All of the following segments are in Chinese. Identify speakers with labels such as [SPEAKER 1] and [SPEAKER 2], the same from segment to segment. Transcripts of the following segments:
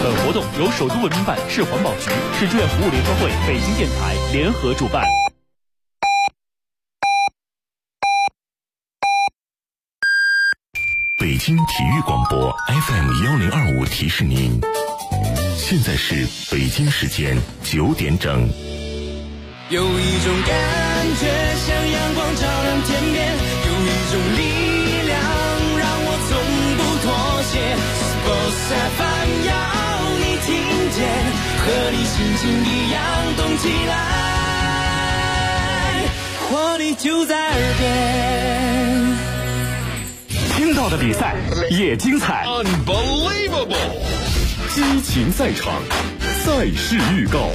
[SPEAKER 1] 本活动由首都文明办、市环保局、市志愿服务联合会、北京电台联合主办。
[SPEAKER 2] 北京体育广播 FM1025提示您，现在是北京时间9点整。
[SPEAKER 3] 有一种感觉像阳光照亮天边，有一种力量让我从不妥协。Sports FM 要你听见，和你心情一样动起来，活力就在耳边。
[SPEAKER 1] 听到的比赛也精彩
[SPEAKER 2] Unbelievable！ 激情赛场，赛事预告。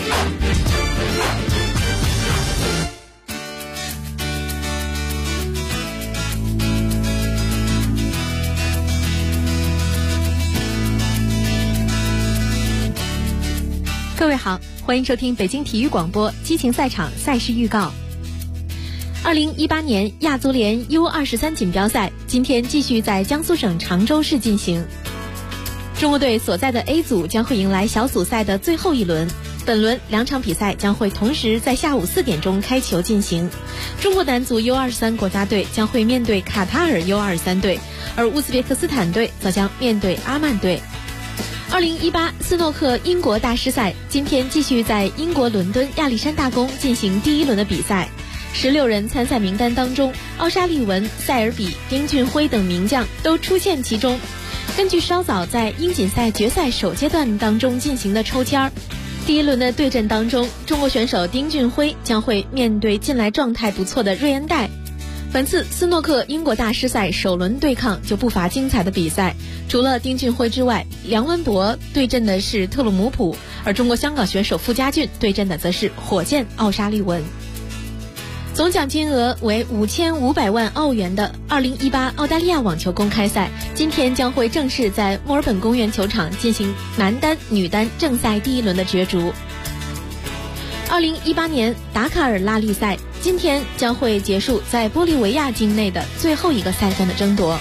[SPEAKER 4] 各位好，欢迎收听北京体育广播激情赛场赛事预告。2018年亚足联 U23 锦标赛今天继续在江苏省常州市进行。中国队所在的 A 组将会迎来小组赛的最后一轮，本轮2场比赛将会同时在下午4点钟开球进行。中国男足 U23 国家队将会面对卡塔尔 U23 队，而乌兹别克斯坦队则将面对阿曼队。2018斯诺克英国大师赛今天继续在英国伦敦亚历山大宫进行第一轮的比赛。16人参赛名单当中，奥沙利文、塞尔比、丁俊晖等名将都出现其中。根据稍早在英锦赛决赛首阶段当中进行的抽签，第一轮的对阵当中，中国选手丁俊晖将会面对近来状态不错的瑞恩戴。本次斯诺克英国大师赛首轮对抗就不乏精彩的比赛，除了丁俊晖之外，梁文博对阵的是特鲁姆普，而中国香港选手傅家俊对阵的则是火箭奥沙利文。总奖金额为5500万澳元的2018澳大利亚网球公开赛今天将会正式在墨尔本公园球场进行男单、女单正赛第一轮的角逐。2018年达卡尔拉力赛今天将会结束在玻利维亚境内的最后一个赛段的争夺。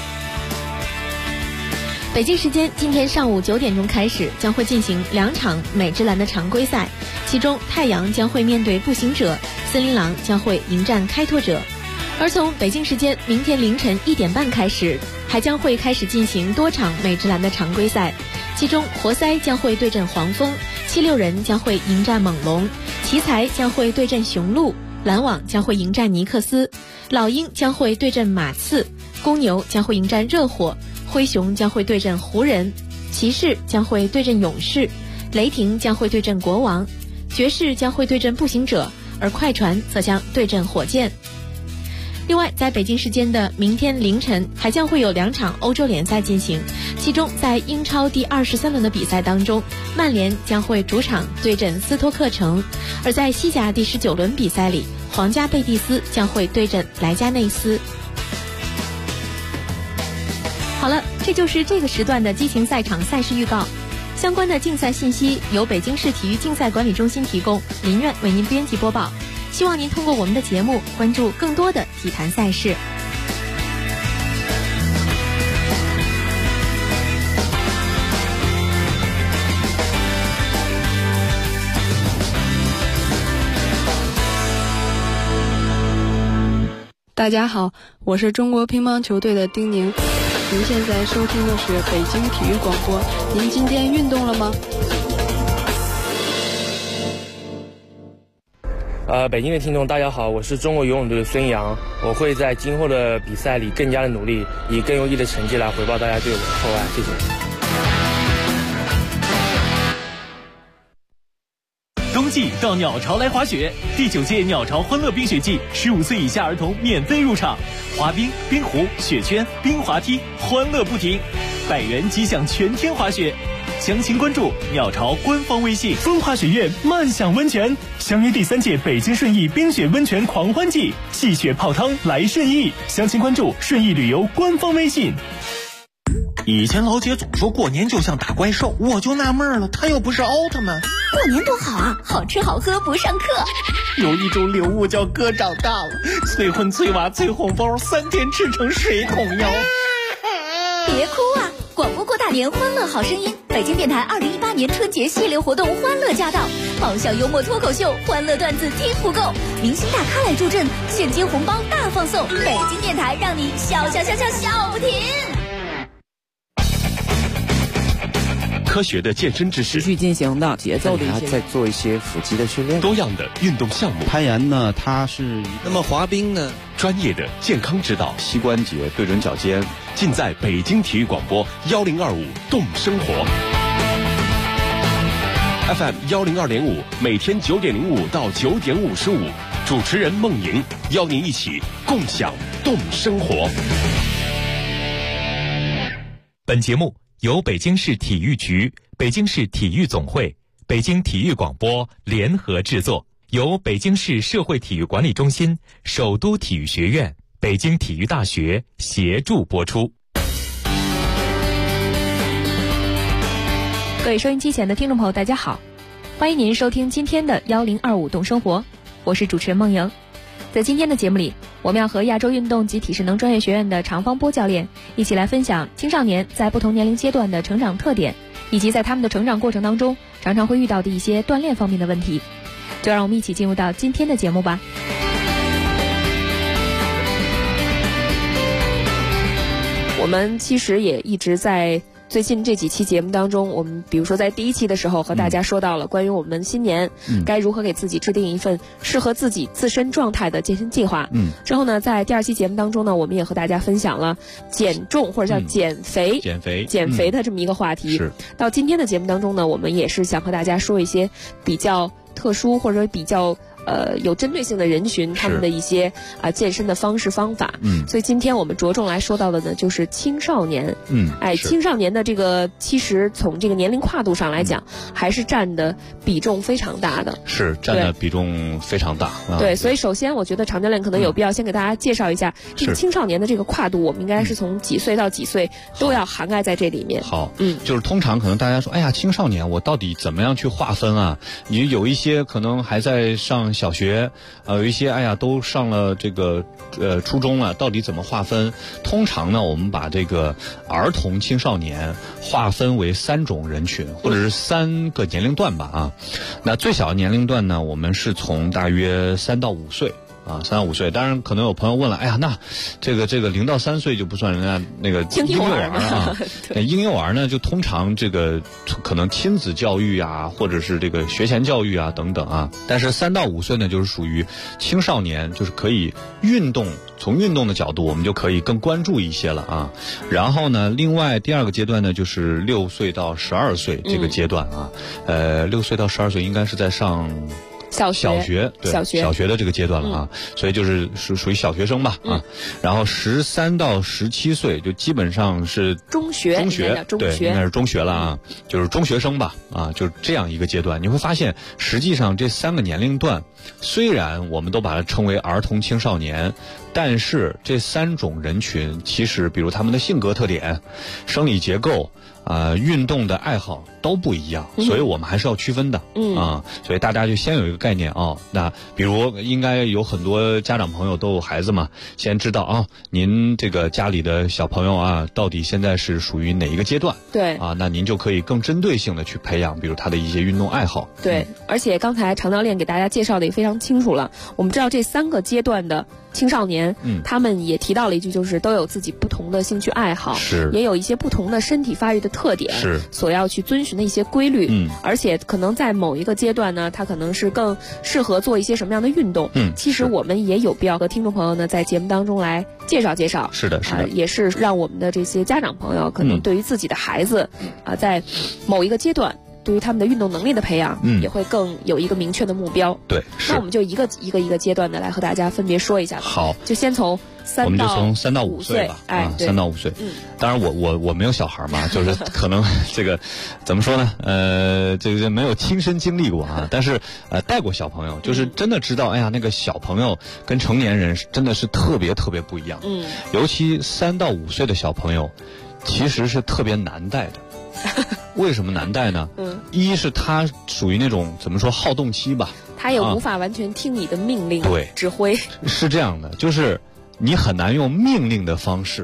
[SPEAKER 4] 北京时间今天上午9点钟开始，将会进行2场美职篮的常规赛，其中太阳将会面对步行者，森林狼将会迎战开拓者。而从北京时间明天凌晨1点半开始，还将会开始进行多场美职篮的常规赛，其中活塞将会对阵黄蜂，76人将会迎战猛龙，奇才将会对阵雄鹿，篮网将会迎战尼克斯，老鹰将会对阵马刺，公牛将会迎战热火，灰熊将会对阵湖人，骑士将会对阵勇士，雷霆将会对阵国王，爵士将会对阵步行者，而快船则将对阵火箭。另外，在北京时间的明天凌晨还将会有2场欧洲联赛进行，其中在英超第23轮的比赛当中，曼联将会主场对阵斯托克城，而在西甲第19轮比赛里，皇家贝蒂斯将会对阵莱加内斯。好了，这就是这个时段的激情赛场赛事预告。相关的竞赛信息由北京市体育竞赛管理中心提供，林苑为您编辑播报。希望您通过我们的节目关注更多的体坛赛事。
[SPEAKER 5] 大家好，我是中国乒乓球队的丁宁。您现在收听的是北京体育广播。您今天运动了吗？
[SPEAKER 6] 北京的听众大家好，我是中国游泳队的孙杨，我会在今后的比赛里更加的努力，以更优异的成绩来回报大家对我的厚爱，谢谢。
[SPEAKER 1] 冬季到鸟巢来滑雪，第9届鸟巢欢乐冰雪季，15岁以下儿童免费入场，滑冰、冰壶、雪圈、冰滑梯，欢乐不停，100元即享全天滑雪。详情关注鸟巢官方微信。风华雪苑漫享温泉相约第3届北京顺义冰雪温泉狂欢季，戏雪泡汤来顺义。详情关注顺义旅游官方微信。
[SPEAKER 7] 以前老姐总说过年就像打怪兽，我就纳闷了，她又不是奥特曼。
[SPEAKER 8] 过年多好啊，好吃好喝不上课。
[SPEAKER 7] 有一种礼物叫哥长大了，催婚催娃催红包，3天吃成水桶腰。
[SPEAKER 8] 别哭啊，广播过大年，欢乐好声音，北京电台2018 年春节系列活动欢乐驾到，爆笑幽默脱口秀，欢乐段子听不够，明星大咖来助阵，现金红包大放送，北京电台让你笑不停。
[SPEAKER 2] 科学的健身知识，
[SPEAKER 9] 持续进行的节奏的一些，
[SPEAKER 10] 再做一些腹肌的训练，
[SPEAKER 2] 多样的运动项目。
[SPEAKER 11] 攀岩呢，它是
[SPEAKER 10] 那么滑冰呢，
[SPEAKER 2] 专业的健康指导，
[SPEAKER 11] 膝关节对准脚尖，
[SPEAKER 2] 尽在北京体育广播1025动生活 FM 102.5，每天9点05到9点55，主持人孟莹邀您一起共享动生活。
[SPEAKER 12] 本节目由北京市体育局、北京市体育总会、北京体育广播联合制作，由北京市社会体育管理中心、首都体育学院、北京体育大学协助播出。
[SPEAKER 4] 各位收音机前的听众朋友，大家好，欢迎您收听今天的1025动生活，我是主持人孟莹。在今天的节目里，我们要和亚洲运动及体适能专业学院的常方波教练一起来分享青少年在不同年龄阶段的成长特点，以及在他们的成长过程当中常常会遇到的一些锻炼方面的问题。就让我们一起进入到今天的节目吧。
[SPEAKER 5] 我们其实也一直在最近这几期节目当中，我们比如说在第一期的时候和大家说到了关于我们新年该如何给自己制定一份适合自己自身状态的健身计划。之后呢，在第二期节目当中呢，我们也和大家分享了减重或者叫减肥的这么一个话题。到今天的节目当中呢，我们也是想和大家说一些比较特殊或者比较有针对性的人群，他们的一些健身的方式方法。所以今天我们着重来说到的呢，就是青少年。青少年的这个其实从这个年龄跨度上来讲，还是占的比重非常大的。
[SPEAKER 11] 是占的比重非常大。
[SPEAKER 5] 对，所以首先我觉得常教练可能有必要先给大家介绍一下这个青少年的这个跨度，我们应该是从几岁到几岁都要涵盖在这里面。
[SPEAKER 11] 好，就是通常可能大家说，哎呀，青少年我到底怎么样去划分啊？你有一些可能还在上小学，有一些都上了这个初中了，到底怎么划分？通常呢，我们把这个儿童青少年划分为3种人群，或者是3个年龄段吧那最小的年龄段呢，我们是从大约3到5岁。3到5岁，当然可能有朋友问了，哎呀，那这个0到3岁就不算人家那个婴幼儿啊？婴幼儿呢，就通常这个可能亲子教育或者是这个学前教育等等但是3到5岁呢，就是属于青少年，就是可以运动，从运动的角度，我们就可以更关注一些了然后呢，另外第2个阶段呢，就是6岁到12岁这个阶段6岁到12岁应该是在上小学的这个阶段了所以就是属于小学生吧然后13到17岁就基本上是中学对，应该是中学了就是中学生吧就是这样一个阶段。你会发现实际上这3个年龄段虽然我们都把它称为儿童青少年，但是这3种人群其实比如他们的性格特点、生理结构运动的爱好都不一样，所以我们还是要区分的所以大家就先有一个概念那比如应该有很多家长朋友都有孩子嘛，先知道您这个家里的小朋友到底现在是属于哪一个阶段？
[SPEAKER 5] 对
[SPEAKER 11] 那您就可以更针对性的去培养，比如他的一些运动爱好。
[SPEAKER 5] 对，而且刚才常教练给大家介绍的也非常清楚了，我们知道这3个阶段的青少年他们也提到了一句，就是都有自己不同的兴趣爱好，也有一些不同的身体发育的特点，所要去遵循的一些规律而且可能在某一个阶段呢，他可能是更适合做一些什么样的运动其实我们也有必要和听众朋友呢在节目当中来介绍介绍。
[SPEAKER 11] 是的
[SPEAKER 5] 也是让我们的这些家长朋友可能对于自己的孩子在某一个阶段对于他们的运动能力的培养也会更有一个明确的目标。
[SPEAKER 11] 对，
[SPEAKER 5] 那我们就一个阶段的来和大家分别说一下吧。
[SPEAKER 11] 好，
[SPEAKER 5] 就先从
[SPEAKER 11] 我们就从3到5岁吧3到5岁当然我没有小孩嘛就是可能这个怎么说呢这个没有亲身经历过但是带过小朋友，就是真的知道那个小朋友跟成年人真的是特别特别不一样尤其3到5岁的小朋友其实是特别难带的为什么难带呢一是他属于那种怎么说好动期吧，
[SPEAKER 5] 他也无法完全听你的命令
[SPEAKER 11] 对
[SPEAKER 5] 指挥。
[SPEAKER 11] 是这样的，就是你很难用命令的方式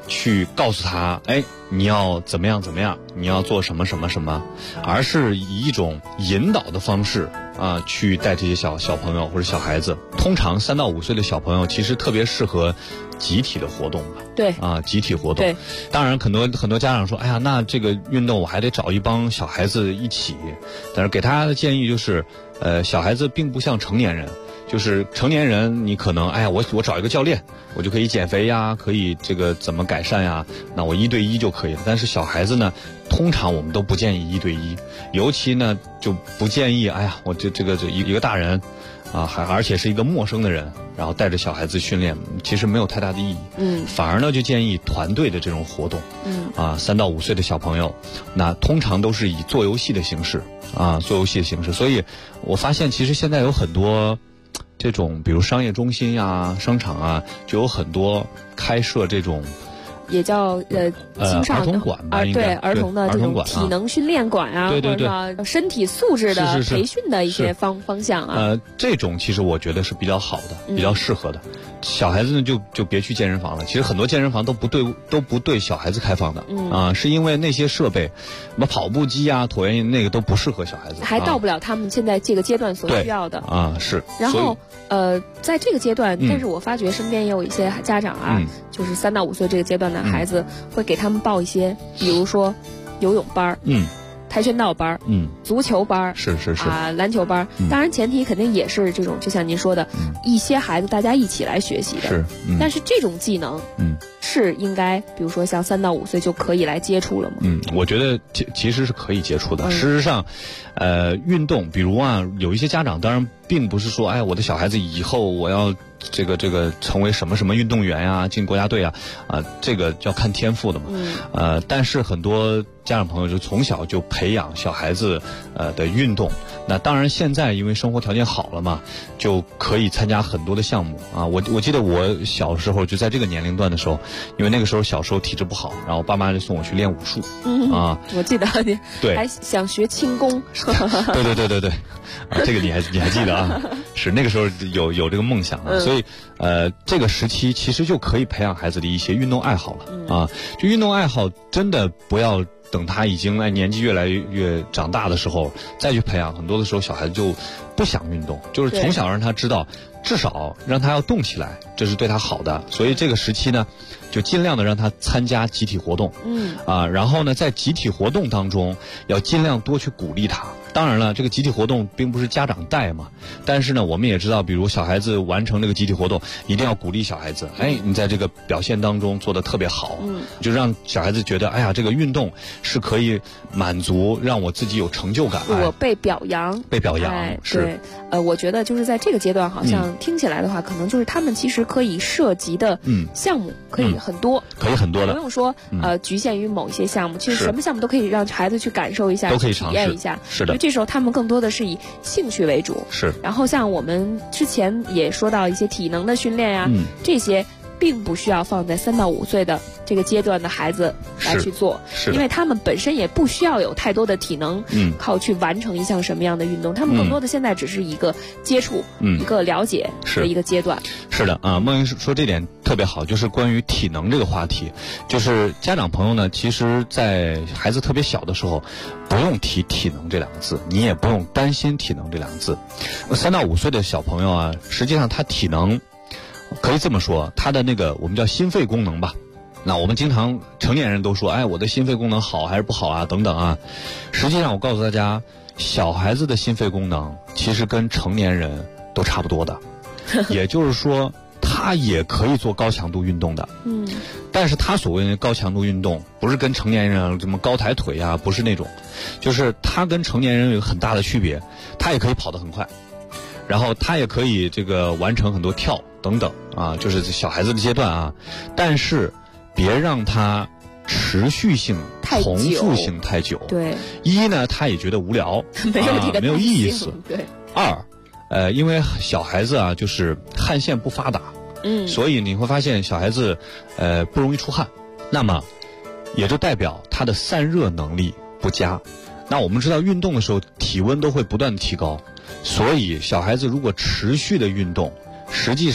[SPEAKER 11] 去告诉他，哎，你要怎么样怎么样，你要做什么什么什么，而是以一种引导的方式啊去带这些小朋友或者小孩子。通常3到5岁的小朋友其实特别适合集体的活动吧。
[SPEAKER 5] 对
[SPEAKER 11] 啊，集体活动。
[SPEAKER 5] 对，
[SPEAKER 11] 当然很多家长说，哎呀，那这个运动我还得找一帮小孩子一起。但是给大家的建议就是，小孩子并不像成年人。就是成年人，你可能哎呀，我找一个教练，我就可以减肥呀，可以这个怎么改善呀？那我1对1就可以了。但是小孩子呢，通常我们都不建议1对1，尤其呢就不建议，哎呀，我这一个大人啊，而且是一个陌生的人，然后带着小孩子训练，其实没有太大的意义。反而呢就建议团队的这种活动。3到5岁的小朋友，那通常都是以做游戏的形式啊，所以我发现其实现在有很多。这种比如商业中心呀、商场啊，就有很多开设这种，
[SPEAKER 5] 也叫青少
[SPEAKER 11] 儿童馆吧，
[SPEAKER 5] 对儿童的这种体能训练馆啊，
[SPEAKER 11] 对对对，
[SPEAKER 5] 或者身体素质的培训的一些方向啊。
[SPEAKER 11] 这种其实我觉得是比较好的，比较适合的。小孩子呢就别去健身房了。其实很多健身房都不对小孩子开放的，是因为那些设备，什么跑步机啊、椭圆仪那个都不适合小孩子，
[SPEAKER 5] 还到不了他们现在这个阶段所需要的
[SPEAKER 11] 啊。是。
[SPEAKER 5] 然后在这个阶段，但是我发觉身边也有一些家长啊，就是3到5岁这个阶段的孩子，会给他们报一些，比如说游泳班跆拳道班足球班
[SPEAKER 11] 是
[SPEAKER 5] 啊，篮球班。当然前提肯定也是这种，就像您说的，一些孩子大家一起来学习的。
[SPEAKER 11] 是，
[SPEAKER 5] 但是这种技能，是应该，比如说像3到5岁就可以来接触了吗？
[SPEAKER 11] 我觉得其实是可以接触的。事实上，运动，比如啊，有一些家长当然并不是说，哎，我的小孩子以后我要这个成为什么运动员呀，进国家队啊，这个要看天赋的嘛。但是很多家长朋友就从小就培养小孩子的运动。那当然现在因为生活条件好了嘛，就可以参加很多的项目啊。我记得我小时候就在这个年龄段的时候，因为那个时候小时候体质不好，然后我爸妈就送我去练武术。
[SPEAKER 5] 我记得你
[SPEAKER 11] 对
[SPEAKER 5] 还想学轻功。
[SPEAKER 11] 对，这个你还记得啊？是那个时候有这个梦想啊，所以这个时期其实就可以培养孩子的一些运动爱好了啊。就运动爱好真的不要等他已经年纪越来越长大的时候再去培养，很多的时候小孩子就不想运动，就是从小让他知道，至少让他要动起来，这是对他好的。所以这个时期呢，就尽量的让他参加集体活动，然后呢，在集体活动当中要尽量多去鼓励他。当然了，这个集体活动并不是家长带嘛，但是呢，我们也知道，比如小孩子完成这个集体活动，一定要鼓励小孩子。哎，你在这个表现当中做得特别好，就让小孩子觉得，哎呀，这个运动是可以满足，让我自己有成就感，
[SPEAKER 5] 我被表扬，
[SPEAKER 11] 是。
[SPEAKER 5] 我觉得就是在这个阶段，好像听起来的话，可能就是他们其实可以涉及的项目可以很多，
[SPEAKER 11] 可以很多的，
[SPEAKER 5] 不用说局限于某一些项目，其实什么项目都可以让孩子去感受一下，
[SPEAKER 11] 都可以
[SPEAKER 5] 体验一下。
[SPEAKER 11] 是的。
[SPEAKER 5] 这时候他们更多的是以兴趣为主，
[SPEAKER 11] 是。
[SPEAKER 5] 然后像我们之前也说到一些体能的训练呀，这些并不需要放在3到5岁的这个阶段的孩子来去做，因为他们本身也不需要有太多的体能，靠去完成一项什么样的运动，他们更多的现在只是一个接触，一个了解的一个阶段。
[SPEAKER 11] 是的啊，梦莹说这点特别好，就是关于体能这个话题，就是家长朋友呢，其实在孩子特别小的时候，不用提体能这2个字，你也不用担心体能这2个字。3到5岁的小朋友啊，实际上他体能可以这么说，他的那个我们叫心肺功能吧。那我们经常成年人都说，哎，我的心肺功能好还是不好啊，等等啊。实际上我告诉大家，小孩子的心肺功能其实跟成年人都差不多的，也就是说他也可以做高强度运动的。但是他所谓的高强度运动不是跟成年人什么高抬腿啊，不是那种，就是他跟成年人有很大的区别，他也可以跑得很快，然后他也可以这个完成很多跳等等啊，就是小孩子的阶段啊。但是别让他持续性、重复性太久。
[SPEAKER 5] 对，
[SPEAKER 11] 一呢，他也觉得无聊，没有意思。
[SPEAKER 5] 对。
[SPEAKER 11] 二，因为小孩子啊，就是汗腺不发达，所以你会发现小孩子不容易出汗，那么也就代表他的散热能力不佳。那我们知道运动的时候体温都会不断的提高，所以小孩子如果持续的运动，实际上他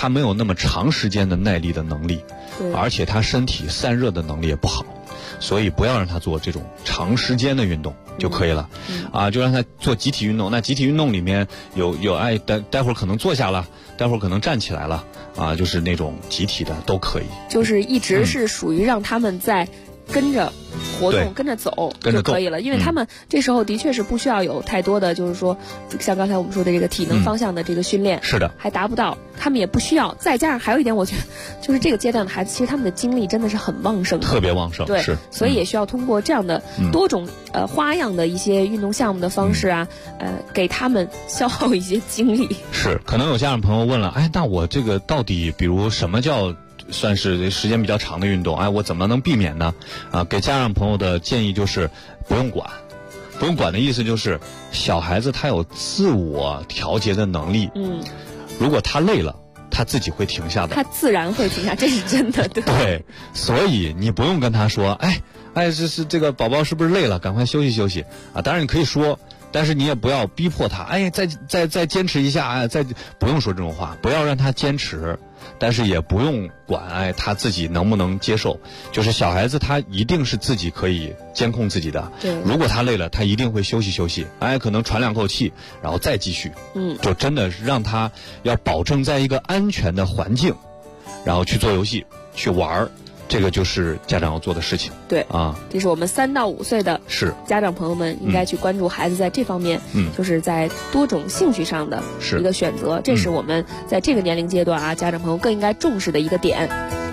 [SPEAKER 11] 他没有那么长时间的耐力的能力，而且他身体散热的能力也不好，所以不要让他做这种长时间的运动就可以了。就让他做集体运动。那集体运动里面有待会儿可能坐下了，待会儿可能站起来了就是那种集体的都可以。
[SPEAKER 5] 就是一直是属于让他们在跟着活动，跟着走就可以了，因为他们这时候的确是不需要有太多的，就是说像刚才我们说的这个体能方向的这个训练，
[SPEAKER 11] 是的，
[SPEAKER 5] 还达不到，他们也不需要。再加上还有一点，我觉得就是这个阶段的孩子，其实他们的精力真的是很旺盛的，
[SPEAKER 11] 特别旺盛，
[SPEAKER 5] 对，
[SPEAKER 11] 是，
[SPEAKER 5] 所以也需要通过这样的多种花样的一些运动项目的方式给他们消耗一些精力。
[SPEAKER 11] 是，可能有家长朋友问了，那我这个到底，比如什么叫算是时间比较长的运动？我怎么能避免呢？给家长朋友的建议就是不用管。不用管的意思就是小孩子他有自我调节的能力。如果他累了，他自己会停下的。
[SPEAKER 5] 他自然会停下，这是真的。
[SPEAKER 11] 对，所以你不用跟他说，这个宝宝是不是累了？赶快休息休息当然你可以说，但是你也不要逼迫他。再坚持一下，不用说这种话，不要让他坚持。但是也不用管他自己能不能接受，就是小孩子他一定是自己可以监控自己的。
[SPEAKER 5] 对，
[SPEAKER 11] 如果他累了，他一定会休息休息，可能喘2口气，然后再继续。就真的是让他要保证在一个安全的环境，然后去做游戏，去玩。这个就是家长要做的事情。
[SPEAKER 5] 对这是我们3到5岁的家长朋友们应该去关注孩子在这方面，就是在多种兴趣上的一个选择，这是我们在这个年龄阶段家长朋友更应该重视的一个点。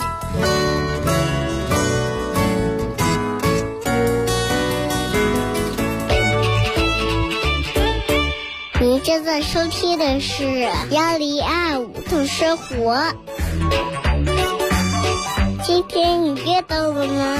[SPEAKER 13] 您正在收听的是1025动生活。今天你阅到了吗？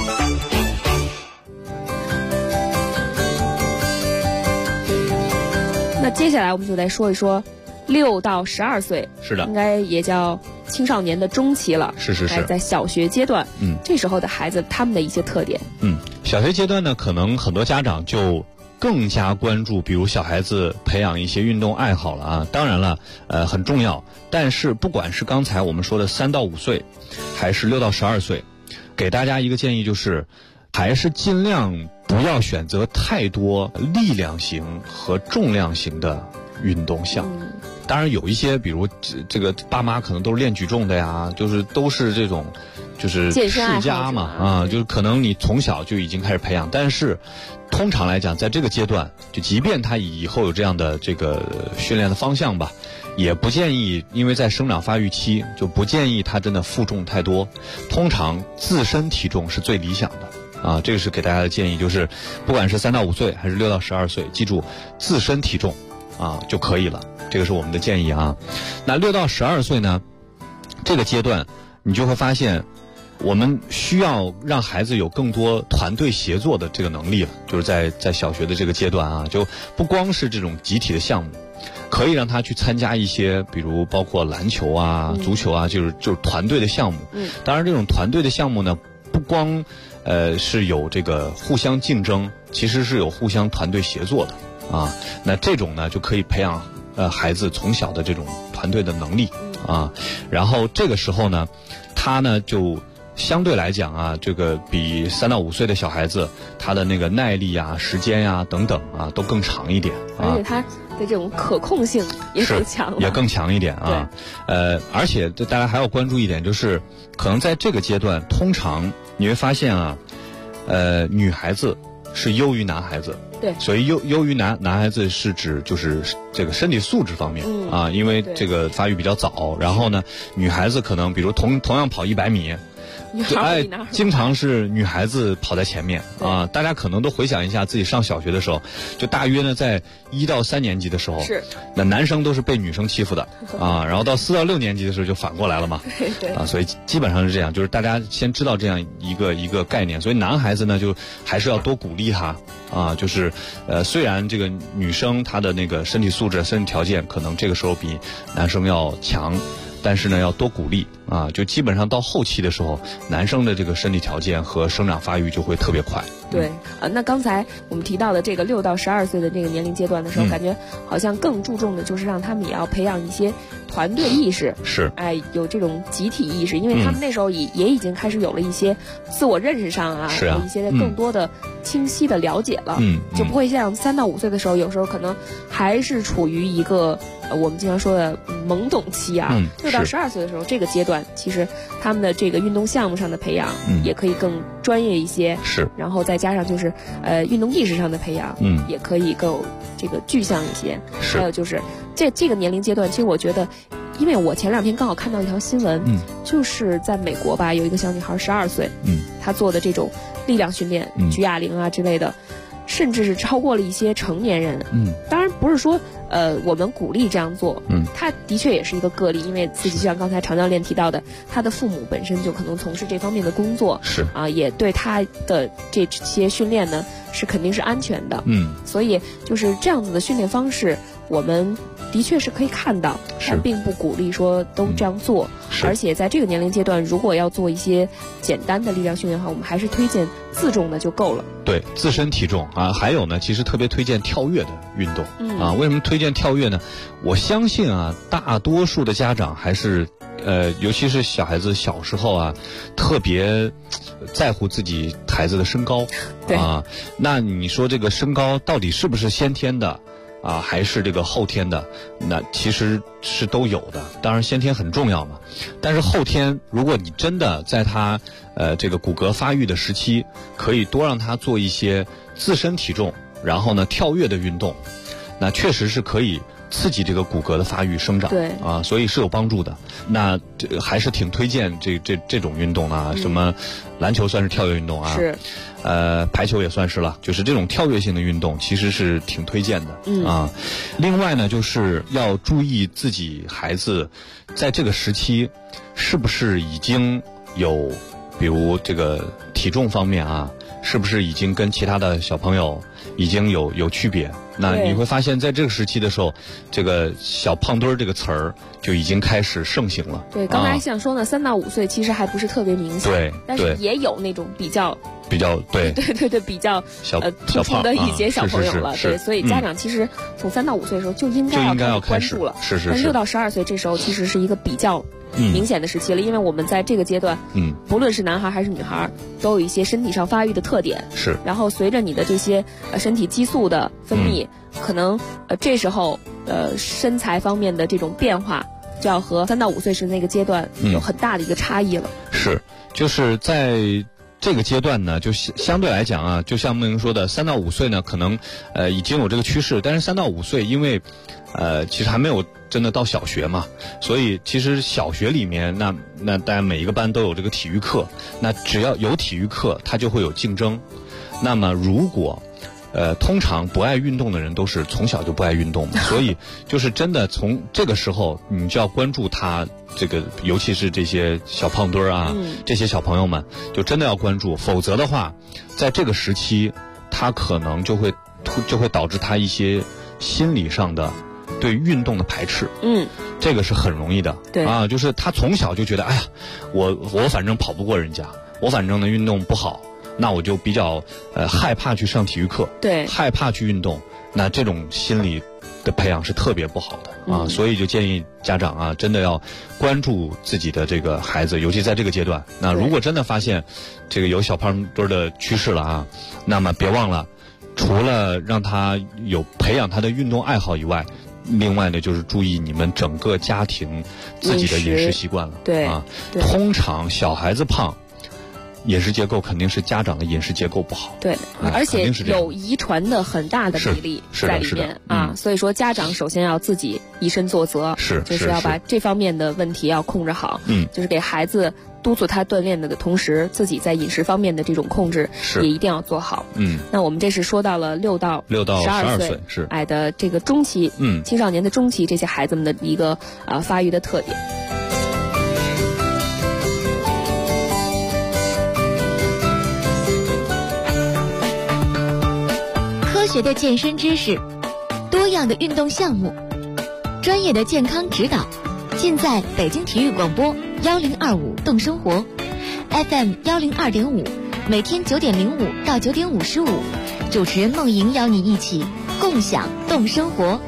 [SPEAKER 5] 那接下来我们就来说一说6到12岁，
[SPEAKER 11] 是的，
[SPEAKER 5] 应该也叫青少年的中期了。
[SPEAKER 11] 是，
[SPEAKER 5] 在小学阶段，这时候的孩子他们的一些特点。
[SPEAKER 11] 小学阶段呢，可能很多家长就更加关注，比如小孩子培养一些运动爱好了当然了，很重要。但是不管是刚才我们说的3到5岁，还是6到12岁，给大家一个建议就是，还是尽量不要选择太多力量型和重量型的运动项目。当然有一些，比如这个爸妈可能都是练举重的呀，就是都是这种。就是世家嘛就是可能你从小就已经开始培养，但是通常来讲，在这个阶段，就即便他以后有这样的这个训练的方向吧，也不建议，因为在生长发育期，就不建议他真的负重太多。通常自身体重是最理想的这个是给大家的建议，就是不管是3到5岁还是6到12岁，记住自身体重就可以了，这个是我们的建议那6到12岁呢，这个阶段你就会发现。我们需要让孩子有更多团队协作的这个能力了，就是在小学的这个阶段就不光是这种集体的项目，可以让他去参加一些，比如包括篮球足球就是团队的项目。当然这种团队的项目呢，不光是有这个互相竞争，其实是有互相团队协作的那这种呢就可以培养孩子从小的这种团队的能力然后这个时候呢，他呢就相对来讲这个比3到5岁的小孩子，他的那个耐力时间等等都更长一点
[SPEAKER 5] 而且他的这种可控性也更强了，
[SPEAKER 11] 也更强一点而且大家还要关注一点，就是可能在这个阶段，通常你会发现女孩子是优于男孩子。
[SPEAKER 5] 对，
[SPEAKER 11] 所以优于男孩子是指就是这个身体素质方面因为这个发育比较早，然后呢，女孩子可能比如同样跑100米。经常是女孩子跑在前面大家可能都回想一下自己上小学的时候，就大约呢在1到3年级的时候，那男生都是被女生欺负的然后到4到6年级的时候就反过来了嘛，
[SPEAKER 5] 对
[SPEAKER 11] 所以基本上是这样，就是大家先知道这样一个概念，所以男孩子呢就还是要多鼓励他就是虽然这个女生她的那个身体素质、身体条件可能这个时候比男生要强，但是呢要多鼓励啊，就基本上到后期的时候，男生的这个身体条件和生长发育就会特别快。
[SPEAKER 5] 对，那刚才我们提到的这个6到12岁的这个年龄阶段的时候，感觉好像更注重的就是让他们也要培养一些团队意识，
[SPEAKER 11] 是，
[SPEAKER 5] 有这种集体意识，因为他们那时候也已经开始有了一些自我认识上啊，有一些更多的清晰的了解了，就不会像3到5岁的时候，有时候可能还是处于一个我们经常说的懵懂期啊。6到12岁的时候，这个阶段其实他们的这个运动项目上的培养也可以更专业一些，
[SPEAKER 11] 是，
[SPEAKER 5] 然后再加上就是运动意识上的培养，也可以更这个具象一些。还有就是这个年龄阶段，其实我觉得，因为我前2天刚好看到一条新闻，就是在美国吧，有一个小女孩12岁，她做的这种力量训练，举哑铃啊之类的，甚至是超过了一些成年人。当然不是说我们鼓励这样做，他的确也是一个个例，因为自己就像刚才常教练提到的，他的父母本身就可能从事这方面的工作，
[SPEAKER 11] 是
[SPEAKER 5] 啊，也对他的这些训练呢是肯定是安全的，所以就是这样子的训练方式，我们的确是可以看到，但并不鼓励说都这样做，而且在这个年龄阶段，如果要做一些简单的力量训练的话，我们还是推荐自重的就够了。
[SPEAKER 11] 对，自身体重啊，还有呢，其实特别推荐跳跃的运动啊。为什么推荐跳跃呢？我相信啊，大多数的家长还是尤其是小孩子小时候啊，特别在乎自己孩子的身高，
[SPEAKER 5] 对
[SPEAKER 11] 啊。那你说这个身高到底是不是先天的？啊，还是这个后天的，那其实是都有的。当然先天很重要嘛，但是后天如果你真的在他这个骨骼发育的时期，可以多让他做一些自身体重，然后呢跳跃的运动，那确实是可以刺激这个骨骼的发育生长，
[SPEAKER 5] 对
[SPEAKER 11] 啊，所以是有帮助的。那这还是挺推荐这种运动啊，什么篮球算是跳跃运动啊，
[SPEAKER 5] 是，
[SPEAKER 11] 排球也算是了，就是这种跳跃性的运动其实是挺推荐的，啊。另外呢，就是要注意自己孩子在这个时期是不是已经有，比如这个体重方面啊，是不是已经跟其他的小朋友已经有区别。那你会发现在这个时期的时候，这个小胖墩儿这个词儿就已经开始盛行了。
[SPEAKER 5] 对，刚才想说呢，3到5岁其实还不是特别明显，
[SPEAKER 11] 对，
[SPEAKER 5] 但是也有那种比较
[SPEAKER 11] 对
[SPEAKER 5] 比较突出的一些小朋友了，对，所以家长其实从3到5岁的时候就应该要关注了，
[SPEAKER 11] 是。
[SPEAKER 5] 但6到12岁这时候其实是一个比较明显的时期了，因为我们在这个阶段，不论是男孩还是女孩，都有一些身体上发育的特点，
[SPEAKER 11] 是。
[SPEAKER 5] 然后随着你的这些身体激素的分泌，可能这时候身材方面的这种变化，就要和3到5岁时那个阶段有很大的一个差异了。
[SPEAKER 11] 是，就是在这个阶段呢，就相对来讲啊，就像梦莹说的，3到5岁呢，可能已经有这个趋势，但是3到5岁，因为其实还没有真的到小学嘛，所以其实小学里面，那当然每一个班都有这个体育课，那只要有体育课，它就会有竞争。那么如果通常不爱运动的人都是从小就不爱运动嘛，所以就是真的从这个时候你就要关注他这个，尤其是这些小胖墩儿啊，这些小朋友们就真的要关注，否则的话，在这个时期他可能就会导致他一些心理上的对运动的排斥，这个是很容易的，
[SPEAKER 5] 对
[SPEAKER 11] 啊，就是他从小就觉得，哎呀，我反正跑不过人家，我反正呢运动不好。那我就比较害怕去上体育课，
[SPEAKER 5] 对，
[SPEAKER 11] 害怕去运动，那这种心理的培养是特别不好的啊，所以就建议家长啊，真的要关注自己的这个孩子，尤其在这个阶段。那如果真的发现这个有小胖墩的趋势了啊，那么别忘了，除了让他有培养他的运动爱好以外，另外呢就是注意你们整个家庭自己的饮食习惯了，
[SPEAKER 5] 对
[SPEAKER 11] 啊，通常小孩子胖。饮食结构肯定是家长的饮食结构不好，
[SPEAKER 5] 对，而且有遗传的很大的比例在里面啊，所以说家长首先要自己以身作则，就是要把这方面的问题要控制好，就是给孩子督促他锻炼的同时，自己在饮食方面的这种控制也一定要做好。那我们这是说到了6到12岁
[SPEAKER 11] 是
[SPEAKER 5] 的这个中期，青少年的中期这些孩子们的一个发育的特点。
[SPEAKER 4] 科学的健身知识，多样的运动项目，专业的健康指导，尽在北京体育广播 1025动生活 ，FM 102.5，每天9点05到9点55，主持人梦莹邀你一起共享动生活。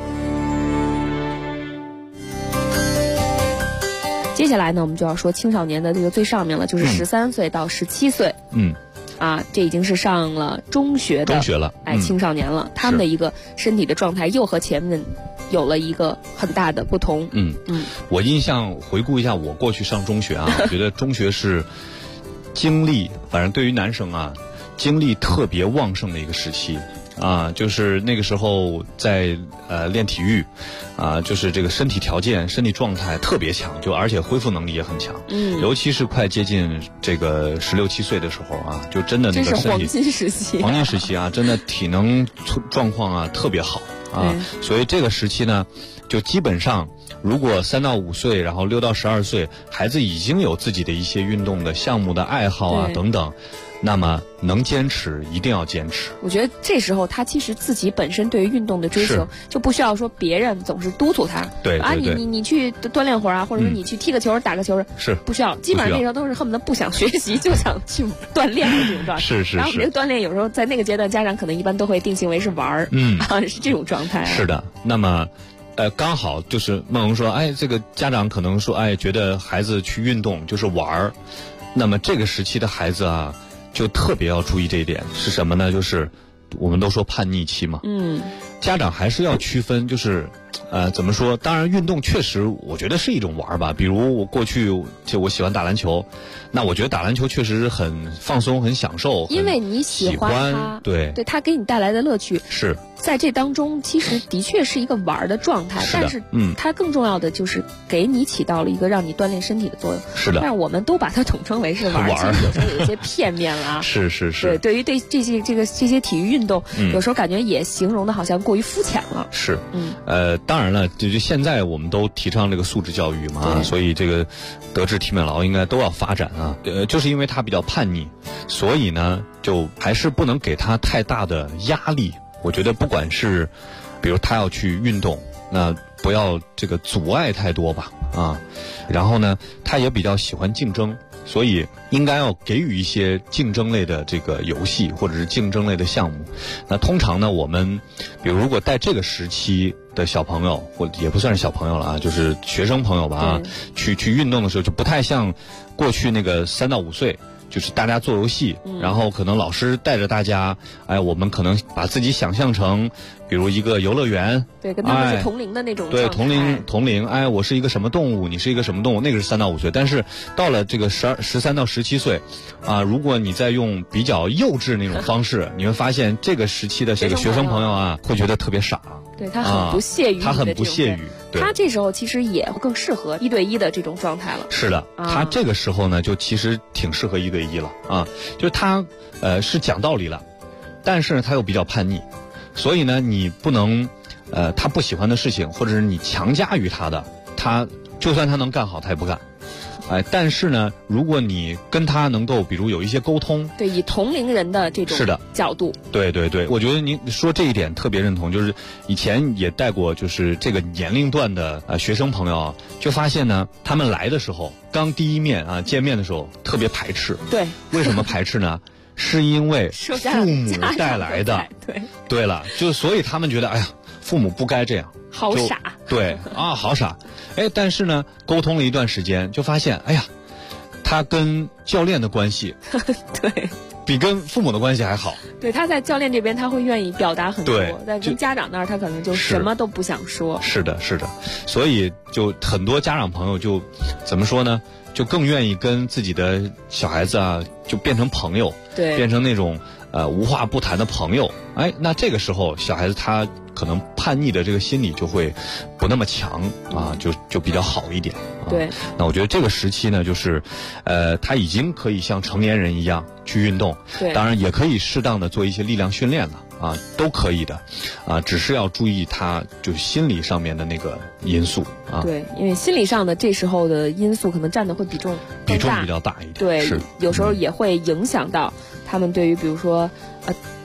[SPEAKER 5] 接下来呢，我们就要说青少年的这个最上面了，就是13岁到17岁。这已经是上了中学了，青少年了，他们的一个身体的状态又和前面有了一个很大的不同。
[SPEAKER 11] 我印象回顾一下我过去上中学啊，我觉得中学是精力，反正对于男生啊，精力特别旺盛的一个时期。就是那个时候在练体育，就是这个身体条件、身体状态特别强，而且恢复能力也很强。尤其是快接近这个16、17岁的时候啊，就真的那个身体
[SPEAKER 5] 黄金时期
[SPEAKER 11] 啊，真的体能状况啊特别好啊。所以这个时期呢，就基本上如果3到5岁，然后6到12岁，孩子已经有自己的一些运动的项目的爱好啊等等。那么能坚持一定要坚持。
[SPEAKER 5] 我觉得这时候他其实自己本身对于运动的追求就不需要说别人总是督促他。
[SPEAKER 11] 对，
[SPEAKER 5] 你去锻炼会儿啊，或者说你去踢个球、打个球，
[SPEAKER 11] 是
[SPEAKER 5] 不需要。基本上那时候都是恨不得不想学习就想去锻炼的这种状态。
[SPEAKER 11] 是。
[SPEAKER 5] 然后这个锻炼有时候在那个阶段，家长可能一般都会定性为是玩儿。是这种状态。
[SPEAKER 11] 是的。那么刚好就是梦莹说，这个家长可能说，觉得孩子去运动就是玩儿。那么这个时期的孩子啊，就特别要注意这一点是什么呢？就是我们都说叛逆期嘛。家长还是要区分，就是怎么说？当然，运动确实我觉得是一种玩吧。比如我过去就我喜欢打篮球，那我觉得打篮球确实很放松、很享受。
[SPEAKER 5] 因为你喜欢它，
[SPEAKER 11] 对
[SPEAKER 5] 它给你带来的乐趣
[SPEAKER 11] 是
[SPEAKER 5] 在这当中，其实的确是一个玩的状态。但是它更重要的就是给你起到了一个让你锻炼身体的作用。
[SPEAKER 11] 是的。
[SPEAKER 5] 但是我们都把它统称为是玩，其实有时候有一些片面了啊。
[SPEAKER 11] 是。
[SPEAKER 5] 对于这些体育运动，有时候感觉也形容的好像过于肤浅了。
[SPEAKER 11] 是。当然了，就现在我们都提倡这个素质教育嘛，所以这个德智体美劳应该都要发展啊。就是因为他比较叛逆，所以呢，就还是不能给他太大的压力。我觉得不管是，比如他要去运动，那不要这个阻碍太多吧，然后呢，他也比较喜欢竞争，所以应该要给予一些竞争类的这个游戏或者是竞争类的项目。那通常呢，我们比如如果带这个时期的小朋友，或也不算是小朋友了啊，就是学生朋友吧去运动的时候，就不太像过去那个3到5岁。就是大家做游戏，然后可能老师带着大家，我们可能把自己想象成，比如一个游乐园，
[SPEAKER 5] 对，跟他们是同龄的那种状态。
[SPEAKER 11] 对，同龄，我是一个什么动物，你是一个什么动物，那个是3到5岁。但是到了这个13到17岁，如果你再用比较幼稚那种方式，你会发现这个时期的这个学生朋友啊，会觉得特别傻。
[SPEAKER 5] 对，他很不屑于，
[SPEAKER 11] 他
[SPEAKER 5] 这时候其实也更适合1对1的这种状态了。
[SPEAKER 11] 是的，他这个时候呢，就其实挺适合1对1了啊。就是他是讲道理了，但是他又比较叛逆，所以呢，你不能他不喜欢的事情，或者是你强加于他的，他就算他能干好，他也不干。但是呢，如果你跟他能够，比如有一些沟通，
[SPEAKER 5] 对，以同龄人的这种角度，
[SPEAKER 11] 对，我觉得您说这一点特别认同。就是以前也带过，就是这个年龄段的学生朋友，就发现呢，他们来的时候，刚第一面见面的时候特别排斥。
[SPEAKER 5] 对，
[SPEAKER 11] 为什么排斥呢？是因为父母带来的。对了，就所以他们觉得，父母不该这样。
[SPEAKER 5] 好傻，
[SPEAKER 11] 对好傻，但是呢，沟通了一段时间，就发现，他跟教练的关系，
[SPEAKER 5] 对，
[SPEAKER 11] 比跟父母的关系还好。
[SPEAKER 5] 对，他在教练这边他会愿意表达很多，在跟家长那儿他可能就什么都不想说。
[SPEAKER 11] 是的，所以就很多家长朋友就怎么说呢？就更愿意跟自己的小孩子就变成朋友，
[SPEAKER 5] 对，
[SPEAKER 11] 变成那种无话不谈的朋友。那这个时候小孩子他可能叛逆的这个心理就会不那么强就比较好一点。
[SPEAKER 5] 对，
[SPEAKER 11] 那我觉得这个时期呢，就是他已经可以像成年人一样去运动，
[SPEAKER 5] 对，
[SPEAKER 11] 当然也可以适当的做一些力量训练了都可以的只是要注意他就心理上面的那个因素
[SPEAKER 5] 对，因为心理上的这时候的因素可能占的会比重
[SPEAKER 11] 比较大一点。
[SPEAKER 5] 对，有时候也会影响到他们对于比如说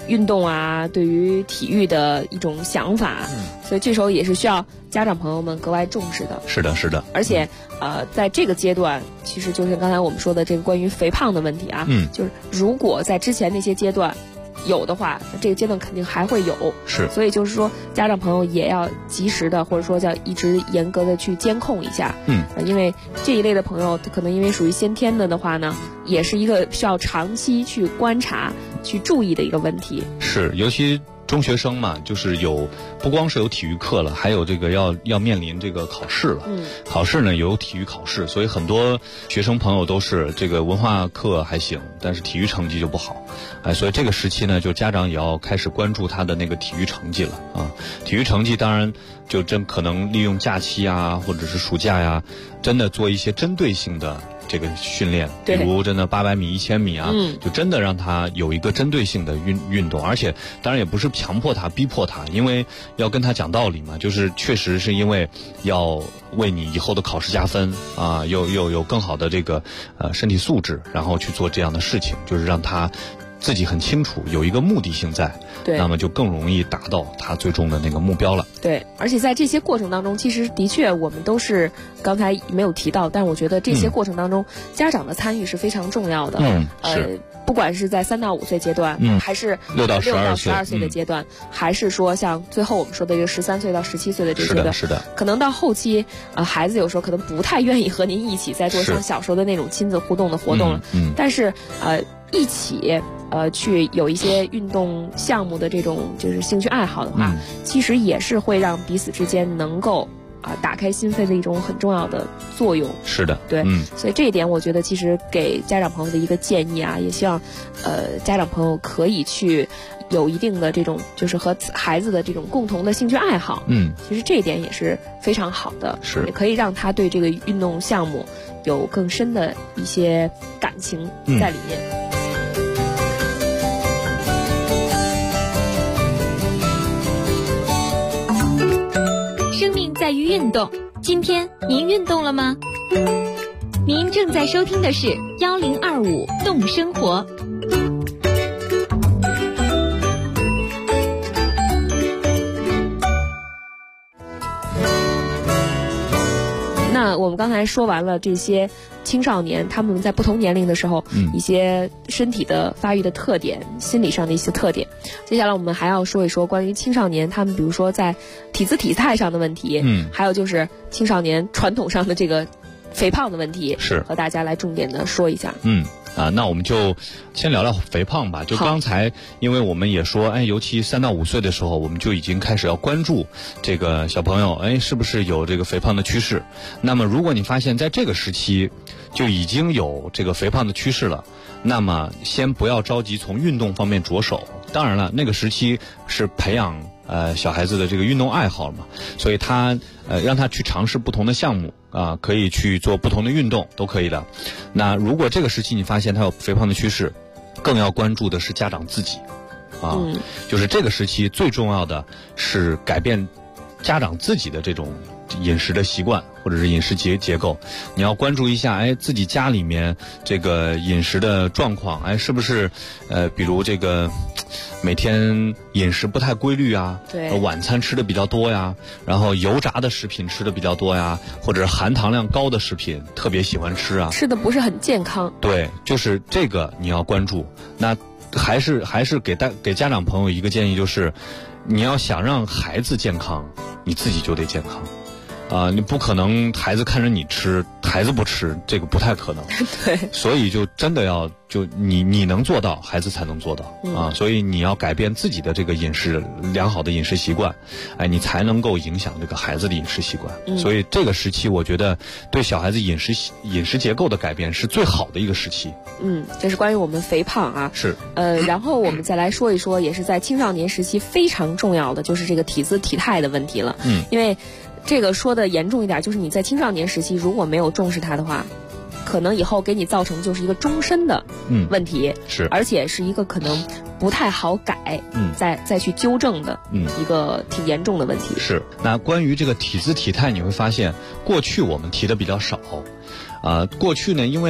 [SPEAKER 5] 运动啊，对于体育的一种想法，所以这时候也是需要家长朋友们格外重视的。
[SPEAKER 11] 是的，是的。
[SPEAKER 5] 而且在这个阶段，其实就是刚才我们说的这个关于肥胖的问题啊，就是如果在之前那些阶段有的话，这个阶段肯定还会有。
[SPEAKER 11] 是，
[SPEAKER 5] 所以就是说，家长朋友也要及时的，或者说叫一直严格的去监控一下。因为这一类的朋友，他可能因为属于先天的话呢，也是一个需要长期去观察、去注意的一个问题。
[SPEAKER 11] 是，尤其中学生嘛，就是不光是有体育课了，还有这个要面临这个考试了。考试呢有体育考试，所以很多学生朋友都是这个文化课还行，但是体育成绩就不好。所以这个时期呢，就家长也要开始关注他的那个体育成绩了啊。体育成绩当然就真可能利用假期啊，或者是暑假呀，真的做一些针对性的这个训练，比如真的800米、1000米啊，就真的让他有一个针对性的运动，而且当然也不是强迫他、逼迫他，因为要跟他讲道理嘛，就是确实是因为要为你以后的考试加分啊，有更好的这个身体素质，然后去做这样的事情，就是让他自己很清楚有一个目的性在，那么就更容易达到他最终的那个目标了。
[SPEAKER 5] 对，而且在这些过程当中，其实的确我们都是刚才没有提到，但是我觉得这些过程当中，家长的参与是非常重要的。
[SPEAKER 11] 是。
[SPEAKER 5] 不管是在3到5岁阶段，还是
[SPEAKER 11] 6到12
[SPEAKER 5] 岁的阶段，还是说像最后我们说的这个13岁到17岁的这阶段，
[SPEAKER 11] 是的，
[SPEAKER 5] 可能到后期，孩子有时候可能不太愿意和您一起在做像小时候的那种亲子互动的活动了。但是一起去有一些运动项目的这种就是兴趣爱好的话，其实也是会让彼此之间能够打开心扉的一种很重要的作用。
[SPEAKER 11] 是的，
[SPEAKER 5] 对，所以这一点我觉得其实给家长朋友的一个建议啊，也希望家长朋友可以去有一定的这种就是和孩子的这种共同的兴趣爱好。其实这一点也是非常好的，
[SPEAKER 11] 是，
[SPEAKER 5] 也可以让他对这个运动项目有更深的一些感情在里面。
[SPEAKER 4] 生命在于运动，今天您运动了吗？您正在收听的是1025动生活。
[SPEAKER 5] 那我们刚才说完了这些青少年他们在不同年龄的时候一些身体的发育的特点，心理上的一些特点。接下来我们还要说一说关于青少年他们比如说在体姿体态上的问题，还有就是青少年传统上的这个肥胖的问题，
[SPEAKER 11] 是
[SPEAKER 5] 和大家来重点的说一下。
[SPEAKER 11] 那我们就先聊聊肥胖吧。就刚才，因为我们也说，尤其3到5岁的时候，我们就已经开始要关注这个小朋友，是不是有这个肥胖的趋势。那么，如果你发现在这个时期就已经有这个肥胖的趋势了，那么先不要着急从运动方面着手。当然了，那个时期是培养小孩子的这个运动爱好嘛，所以让他去尝试不同的项目啊，可以去做不同的运动都可以的。那如果这个时期你发现他有肥胖的趋势，更要关注的是家长自己啊，就是这个时期最重要的是改变家长自己的这种饮食的习惯或者是饮食结构，你要关注一下，自己家里面这个饮食的状况，是不是比如这个每天饮食不太规律啊，
[SPEAKER 5] 对，
[SPEAKER 11] 晚餐吃的比较多呀，然后油炸的食品吃的比较多呀，或者含糖量高的食品特别喜欢吃啊，
[SPEAKER 5] 吃的不是很健康。
[SPEAKER 11] 对，就是这个你要关注。那还是给家长朋友一个建议，就是你要想让孩子健康，你自己就得健康。你不可能孩子看着你吃，孩子不吃，这个不太可能。
[SPEAKER 5] 对，
[SPEAKER 11] 所以就真的要你能做到，孩子才能做到啊。所以你要改变自己的这个良好的饮食习惯，你才能够影响这个孩子的饮食习惯。所以这个时期，我觉得对小孩子饮食结构的改变是最好的一个时期。
[SPEAKER 5] 这是关于我们肥胖啊。
[SPEAKER 11] 是。
[SPEAKER 5] 然后我们再来说一说，也是在青少年时期非常重要的，就是这个体姿体态的问题了。因为这个说的严重一点，就是你在青少年时期如果没有重视它的话，可能以后给你造成就是一个终身的问题，
[SPEAKER 11] 是，
[SPEAKER 5] 而且是一个可能不太好改，再去纠正的一个挺严重的问题。
[SPEAKER 11] 是。那关于这个体姿体态，你会发现过去我们提的比较少，过去呢，因为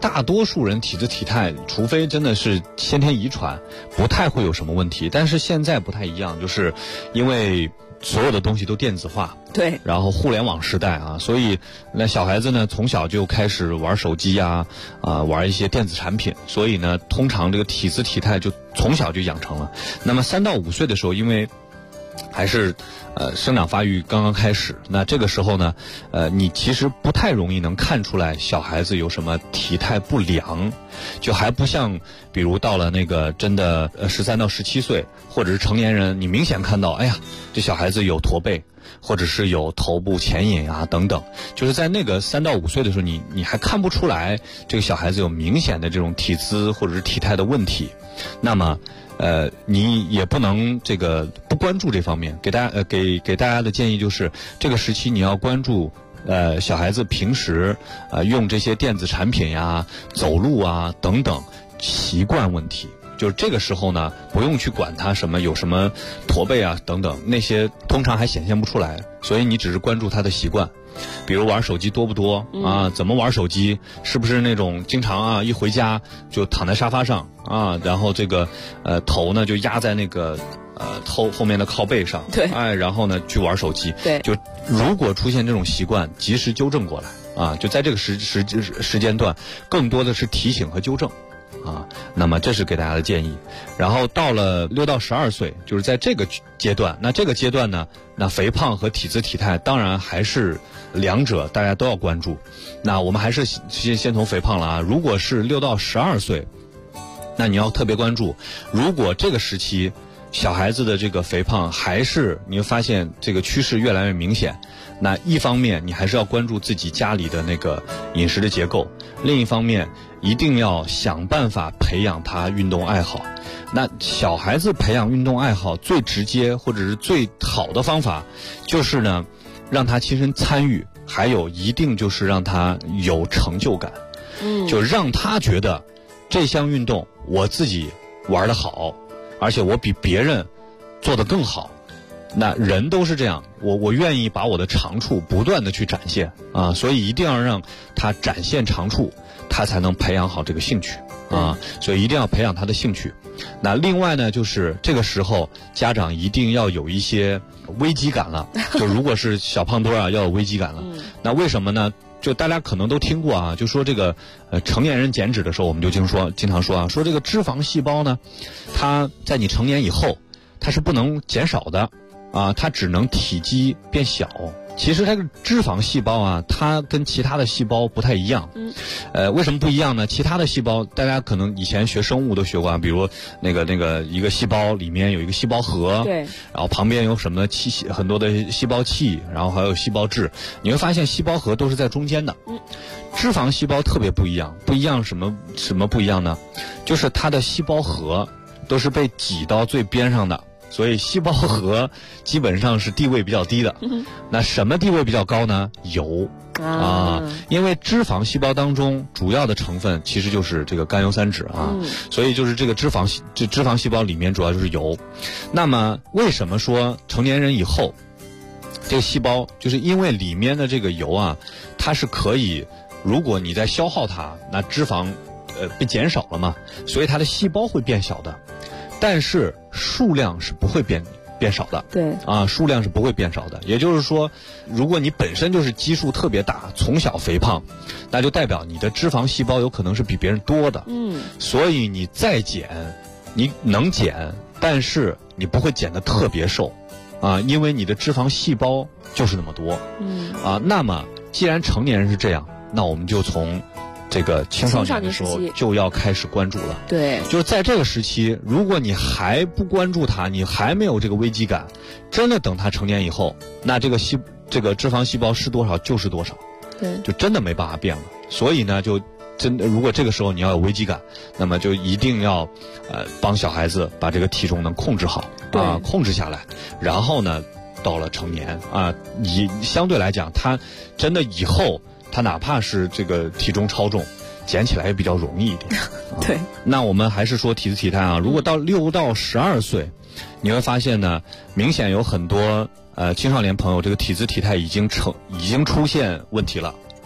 [SPEAKER 11] 大多数人体质体态，除非真的是先天遗传，不太会有什么问题。但是现在不太一样，就是因为所有的东西都电子化，
[SPEAKER 5] 对，
[SPEAKER 11] 然后互联网时代啊，所以那小孩子呢从小就开始玩手机呀，玩一些电子产品，所以呢通常这个体质体态就从小就养成了。那么3到5岁的时候，因为还是生长发育刚刚开始，那这个时候呢，你其实不太容易能看出来小孩子有什么体态不良，就还不像比如到了那个真的13到17岁或者是成年人，你明显看到，哎呀，这小孩子有驼背，或者是有头部前引啊等等，就是在那个3到5岁的时候，你还看不出来这个小孩子有明显的这种体姿或者是体态的问题，那么你也不能这个不关注这方面。给大家的建议就是，这个时期你要关注小孩子平时用这些电子产品呀、走路啊等等习惯问题。就是这个时候呢，不用去管他有什么驼背啊等等，那些通常还显现不出来，所以你只是关注他的习惯。比如玩手机多不多啊？怎么玩手机？是不是那种经常一回家就躺在沙发上啊，然后这个头呢就压在那个后面的靠背上，
[SPEAKER 5] 对，
[SPEAKER 11] 然后呢去玩手机，
[SPEAKER 5] 对，
[SPEAKER 11] 就如果出现这种习惯，及时纠正过来啊，就在这个时间段，更多的是提醒和纠正。那么这是给大家的建议。然后到了6到12岁，就是在这个阶段，那这个阶段呢，那肥胖和体质体态当然还是两者大家都要关注。那我们还是先从肥胖了啊。如果是6到12岁，那你要特别关注，如果这个时期小孩子的这个肥胖还是你会发现这个趋势越来越明显，那一方面你还是要关注自己家里的那个饮食的结构，另一方面一定要想办法培养他运动爱好。那小孩子培养运动爱好最直接或者是最好的方法，就是呢让他亲身参与，还有一定就是让他有成就感，就让他觉得这项运动我自己玩得好，而且我比别人做得更好。那人都是这样，我愿意把我的长处不断的去展现啊，所以一定要让他展现长处，他才能培养好这个兴趣啊，所以一定要培养他的兴趣。那另外呢，就是这个时候家长一定要有一些危机感了，就如果是小胖墩要有危机感了。那为什么呢？就大家可能都听过啊，就说这个成年人减脂的时候，我们就经常说啊，说这个脂肪细胞呢，它在你成年以后，它是不能减少的啊，它只能体积变小。其实它这个脂肪细胞啊，它跟其他的细胞不太一样。为什么不一样呢？其他的细胞，大家可能以前学生物都学过啊，比如那个一个细胞里面有一个细胞核，对，然后旁边有什么很多的细胞器，然后还有细胞质，你会发现细胞核都是在中间的。脂肪细胞特别不一样，什么不一样呢？就是它的细胞核都是被挤到最边上的。所以细胞核基本上是地位比较低的。那什么地位比较高呢？油啊，因为脂肪细胞当中主要的成分其实就是这个甘油三酯啊，所以就是这个脂肪细胞里面主要就是油。那么为什么说成年人以后这个细胞，就是因为里面的这个油啊，它是可以，如果你在消耗它，那脂肪被减少了嘛，所以它的细胞会变小的。但是数量是不会变少的，对啊，数量是不会变少的。也就是说，如果你本身就是基数特别大，从小肥胖，那就代表你的脂肪细胞有可能是比别人多的。所以你再减，你能减，但是你不会减得特别瘦，啊，因为你的脂肪细胞就是那么多。那么既然成年人是这样，那我们就从这个青少年的时候就要开始关注了。对，就是在这个时期，如果你还不关注它，你还没有这个危机感，真的等他成年以后，那这个脂肪细胞是多少就是多少，对，就真的没办法变了。所以呢，就真的如果这个时候你要有危机感，那么就一定要帮小孩子把这个体重能控制好啊，控制下来，然后呢，到了成年啊，相对来讲，他真的以后。他哪怕是这个体重超重，减起来也比较容易一点。对，那我们还是说体质体态啊。如果到6到12岁，你会发现呢，明显有很多青少年朋友这个体质体态已经出现问题了，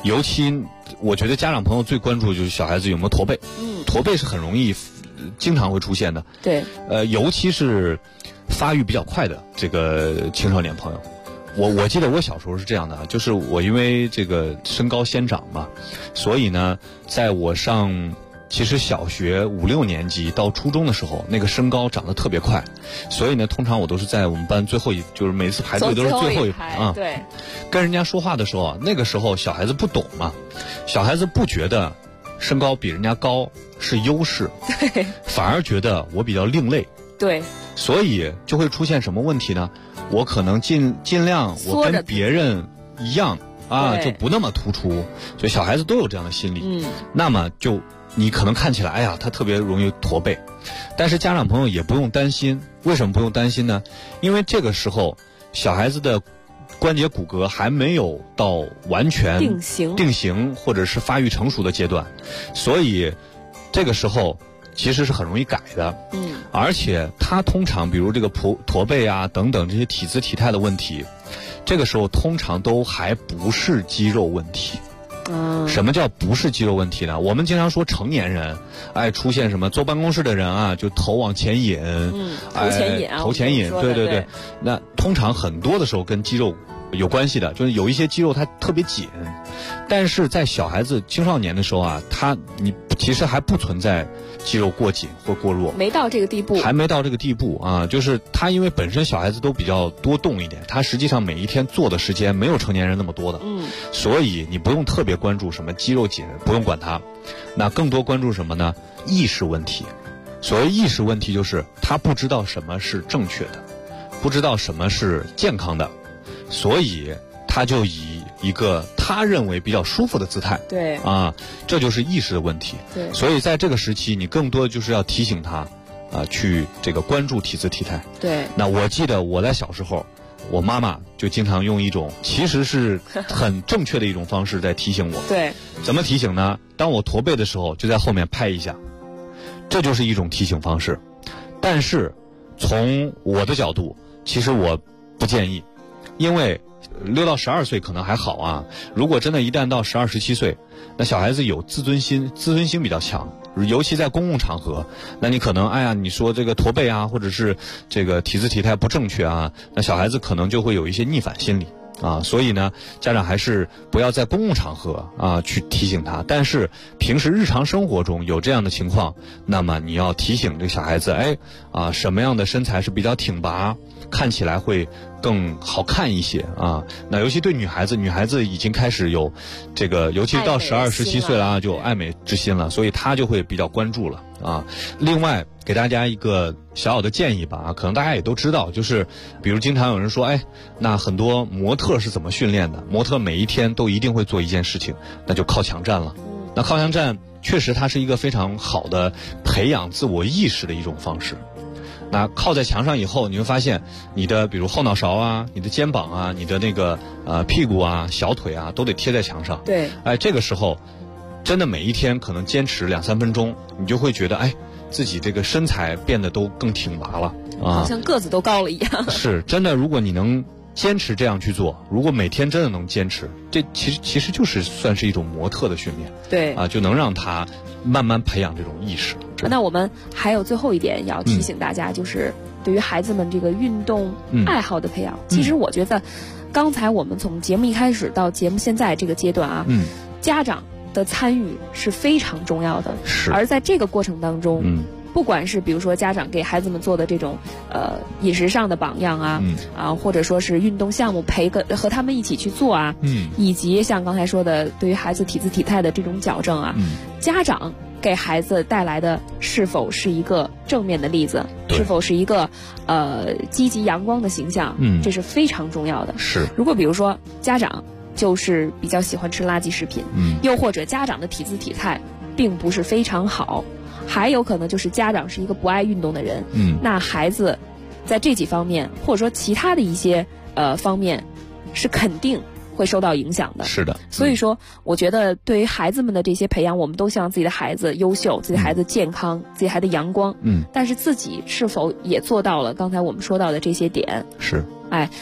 [SPEAKER 11] 尤其我觉得家长朋友最关注就是小孩子有没有驼背。驼背是很容易经常会出现的。
[SPEAKER 5] 对。
[SPEAKER 11] 尤其是发育比较快的这个青少年朋友。我记得我小时候是这样的，就是我因为这个身高先长嘛，所以呢，在我上其实小学5、6年级到初中的时候，那个身高长得特别快，所以呢，通常我都是在我们班最后一，就是每次排队都是最后一排啊。
[SPEAKER 5] 对。
[SPEAKER 11] 跟人家说话的时候啊，那个时候小孩子不懂嘛，小孩子不觉得身高比人家高是优势，
[SPEAKER 5] 对，
[SPEAKER 11] 反而觉得我比较另类。
[SPEAKER 5] 对。
[SPEAKER 11] 所以就会出现什么问题呢？我可能尽量我跟别人一样啊，就不那么突出，所以小孩子都有这样的心理。那么就你可能看起来，哎呀，他特别容易驼背，但是家长朋友也不用担心。为什么不用担心呢？因为这个时候小孩子的关节骨骼还没有到完全定型或者是发育成熟的阶段，所以这个时候其实是很容易改的。而且他通常比如这个驼背啊等等这些体姿体态的问题，这个时候通常都还不是肌肉问题。什么叫不是肌肉问题呢？我们经常说成年人出现什么坐办公室的人啊，就头往前引，头前引，对。那通常很多的时候跟肌肉有关系的，就是有一些肌肉它特别紧，但是在小孩子青少年的时候啊，你其实还不存在肌肉过紧或过弱，
[SPEAKER 5] 没到这个地步，
[SPEAKER 11] 还没到这个地步啊。就是他因为本身小孩子都比较多动一点，他实际上每一天做的时间没有成年人那么多的，所以你不用特别关注什么肌肉紧，不用管它。那更多关注什么呢？意识问题。所谓意识问题，就是他不知道什么是正确的，不知道什么是健康的，所以他就以一个他认为比较舒服的姿态，
[SPEAKER 5] 对
[SPEAKER 11] 这就是意识的问题。
[SPEAKER 5] 对，
[SPEAKER 11] 所以在这个时期，你更多就是要提醒他，去这个关注体姿体态。
[SPEAKER 5] 对。
[SPEAKER 11] 那我记得我在小时候，我妈妈就经常用一种其实是很正确的一种方式在提醒我。
[SPEAKER 5] 对。
[SPEAKER 11] 怎么提醒呢？当我驼背的时候，就在后面拍一下，这就是一种提醒方式。但是从我的角度，其实我不建议，因为6到12岁可能还好啊，如果真的一旦到12、17岁，那小孩子有自尊心比较强，尤其在公共场合，那你可能你说这个驼背啊，或者是这个体姿体态不正确啊，那小孩子可能就会有一些逆反心理啊，所以呢，家长还是不要在公共场合去提醒他。但是平时日常生活中有这样的情况，那么你要提醒这个小孩子，什么样的身材是比较挺拔，看起来会更好看一些啊。那尤其对女孩子已经开始有这个，尤其到12、17岁了就爱美之心了，所以她就会比较关注了啊。另外给大家一个小小的建议吧，可能大家也都知道，就是比如经常有人说，那很多模特是怎么训练的？模特每一天都一定会做一件事情，那就靠墙站了。那靠墙站确实它是一个非常好的培养自我意识的一种方式。那靠在墙上以后，你会发现你的比如后脑勺啊，你的肩膀啊，你的那个屁股啊、小腿啊，都得贴在墙上。
[SPEAKER 5] 对。
[SPEAKER 11] 这个时候真的每一天可能坚持2、3分钟，你就会觉得自己这个身材变得都更挺拔了啊，
[SPEAKER 5] 好像个子都高了一样。
[SPEAKER 11] 是真的，如果你能坚持这样去做，如果每天真的能坚持，这其实就是算是一种模特的训练。
[SPEAKER 5] 对
[SPEAKER 11] 就能让他慢慢培养这种意识。
[SPEAKER 5] 那我们还有最后一点要提醒大家，就是对于孩子们这个运动爱好的培养，其实我觉得刚才我们从节目一开始到节目现在这个阶段家长的参与是非常重要的。
[SPEAKER 11] 是。
[SPEAKER 5] 而在这个过程当中不管是比如说家长给孩子们做的这种饮食上的榜样或者说是运动项目和他们一起去做以及像刚才说的对于孩子体姿体态的这种矫正家长给孩子带来的是否是一个正面的例子，是否是一个积极阳光的形象，这是非常重要的。
[SPEAKER 11] 是。
[SPEAKER 5] 如果比如说家长就是比较喜欢吃垃圾食品，又或者家长的体姿体态并不是非常好，还有可能就是家长是一个不爱运动的人，那孩子在这几方面或者说其他的一些方面是肯定会受到影响的。
[SPEAKER 11] 是的。
[SPEAKER 5] 所以说我觉得对于孩子们的这些培养，我们都希望自己的孩子优秀，自己的孩子健康，自己孩子阳光，但是自己是否也做到了刚才我们说到的这些点？
[SPEAKER 11] 是。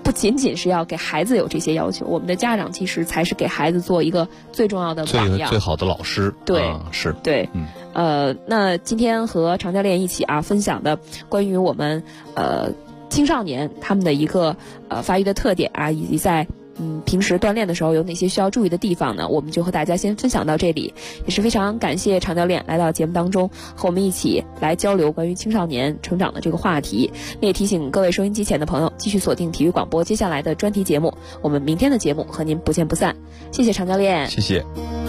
[SPEAKER 5] 不仅仅是要给孩子有这些要求，我们的家长其实才是给孩子做一个最重要的榜样，
[SPEAKER 11] 最好的老师。
[SPEAKER 5] 对，
[SPEAKER 11] 是
[SPEAKER 5] 对。那今天和常教练一起分享的关于我们青少年他们的一个发育的特点以及在平时锻炼的时候有哪些需要注意的地方呢？我们就和大家先分享到这里，也是非常感谢常教练来到节目当中和我们一起来交流关于青少年成长的这个话题。也提醒各位收音机前的朋友继续锁定体育广播接下来的专题节目，我们明天的节目和您不见不散。谢谢常教练，
[SPEAKER 11] 谢谢。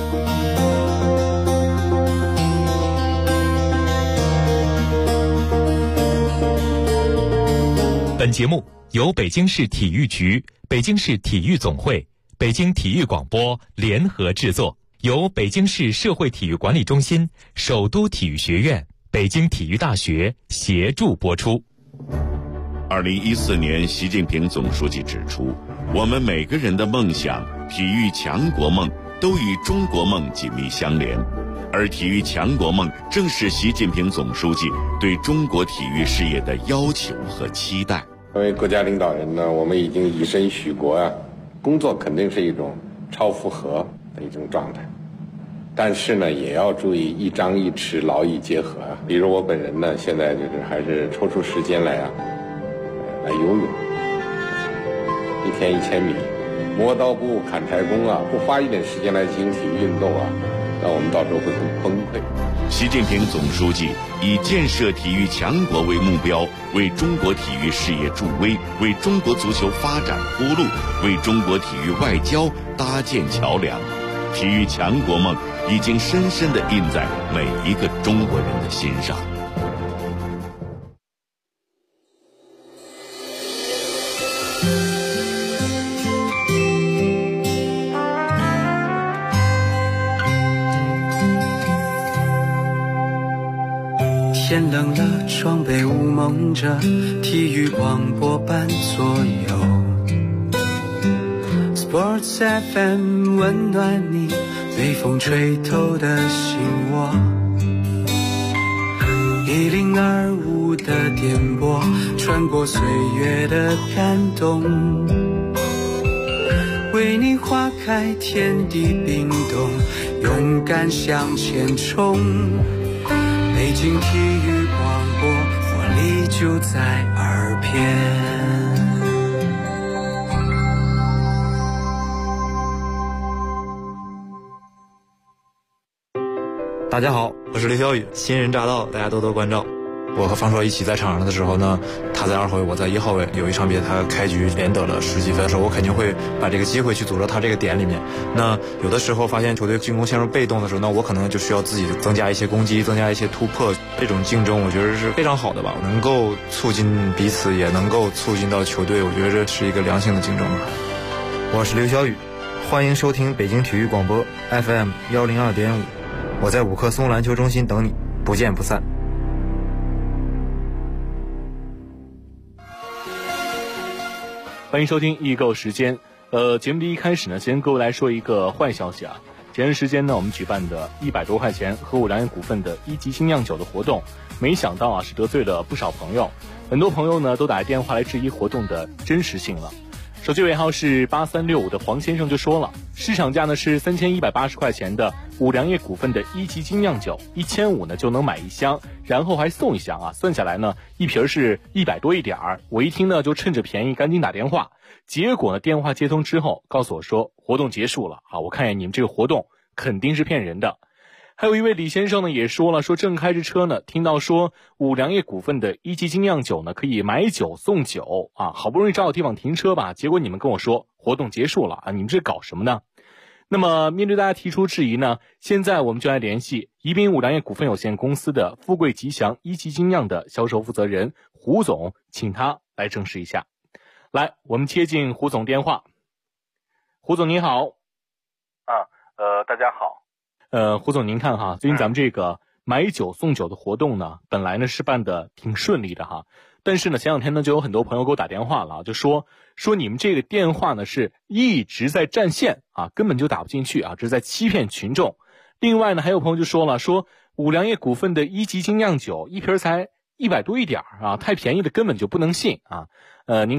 [SPEAKER 12] 本节目由北京市体育局、北京市体育总会、北京体育广播联合制作，由北京市社会体育管理中心、首都体育学院、北京体育大学协助播出。
[SPEAKER 14] 2014年，习近平总书记指出，我们每个人的梦想、体育强国梦都与中国梦紧密相连，而体育强国梦正是习近平总书记对中国体育事业的要求和期待。
[SPEAKER 15] 作为国家领导人呢，我们已经以身许国工作肯定是一种超负荷的一种状态，但是呢，也要注意一张一弛，劳逸结合比如我本人呢，现在就是还是抽出时间来游泳，1天1000米，磨刀不误砍柴工不花一点时间来进行体育运动那我们到时候会很崩溃。
[SPEAKER 14] 习近平总书记以建设体育强国为目标，为中国体育事业助威，为中国足球发展铺路，为中国体育外交搭建桥梁。体育强国梦已经深深地印在每一个中国人的心上。
[SPEAKER 3] 天冷了，窗被雾蒙着，体育广播伴左右。Sports FM 温暖你，被风吹透的心窝。1025的电波，穿过岁月的感动，为你划开天地冰冻，勇敢向前冲。北京体育广播，活力就在耳边。
[SPEAKER 16] 大家好，我是刘晓宇，新人驾到，大家多多关照。我和方硕一起在场上的时候呢，他在2号位，我在1号位。有一场比赛他开局连得了10几分的时候，我肯定会把这个机会去组织他这个点里面。那有的时候发现球队进攻陷入被动的时候，那我可能就需要自己增加一些攻击，增加一些突破。这种竞争我觉得是非常好的吧，能够促进彼此，也能够促进到球队，我觉得这是一个良性的竞争吧。
[SPEAKER 17] 我是刘晓宇，欢迎收听北京体育广播 FM 102.5，我在五棵松篮球中心等你，不见不散。
[SPEAKER 1] 欢迎收听易购时间。节目的一开始呢，先跟各位来说一个坏消息前段时间呢，我们举办的100多块钱和五粮液股份的1级精酿酒的活动，没想到是得罪了不少朋友，很多朋友呢都打电话来质疑活动的真实性了。手机尾号是8365的黄先生就说了，市场价呢是3180块钱的五粮液股份的1级精酿酒，1500呢就能买1箱，然后还送1箱算下来呢一瓶是100多一点儿。我一听呢就趁着便宜赶紧打电话，结果呢电话接通之后告诉我说活动结束了我看见你们这个活动肯定是骗人的。还有一位李先生呢也说了，说正开着车呢，听到说五粮液股份的1级精酿酒呢可以买酒送酒好不容易找到地方停车吧，结果你们跟我说活动结束了你们这搞什么呢？那么面对大家提出质疑呢，现在我们就来联系宜宾五粮液股份有限公司的富贵吉祥1级精酿的销售负责人胡总，请他来证实一下。来，我们接进胡总电话。胡总您好。
[SPEAKER 18] 大家好。
[SPEAKER 1] 胡总您看最近咱们这个买酒送酒的活动呢，本来呢是办的挺顺利的但是呢前两天呢就有很多朋友给我打电话了，就说你们这个电话呢是一直在占线根本就打不进去这是在欺骗群众。另外呢还有朋友就说了，说五粮液股份的1级精酿酒一瓶才100多一点太便宜的根本就不能信您看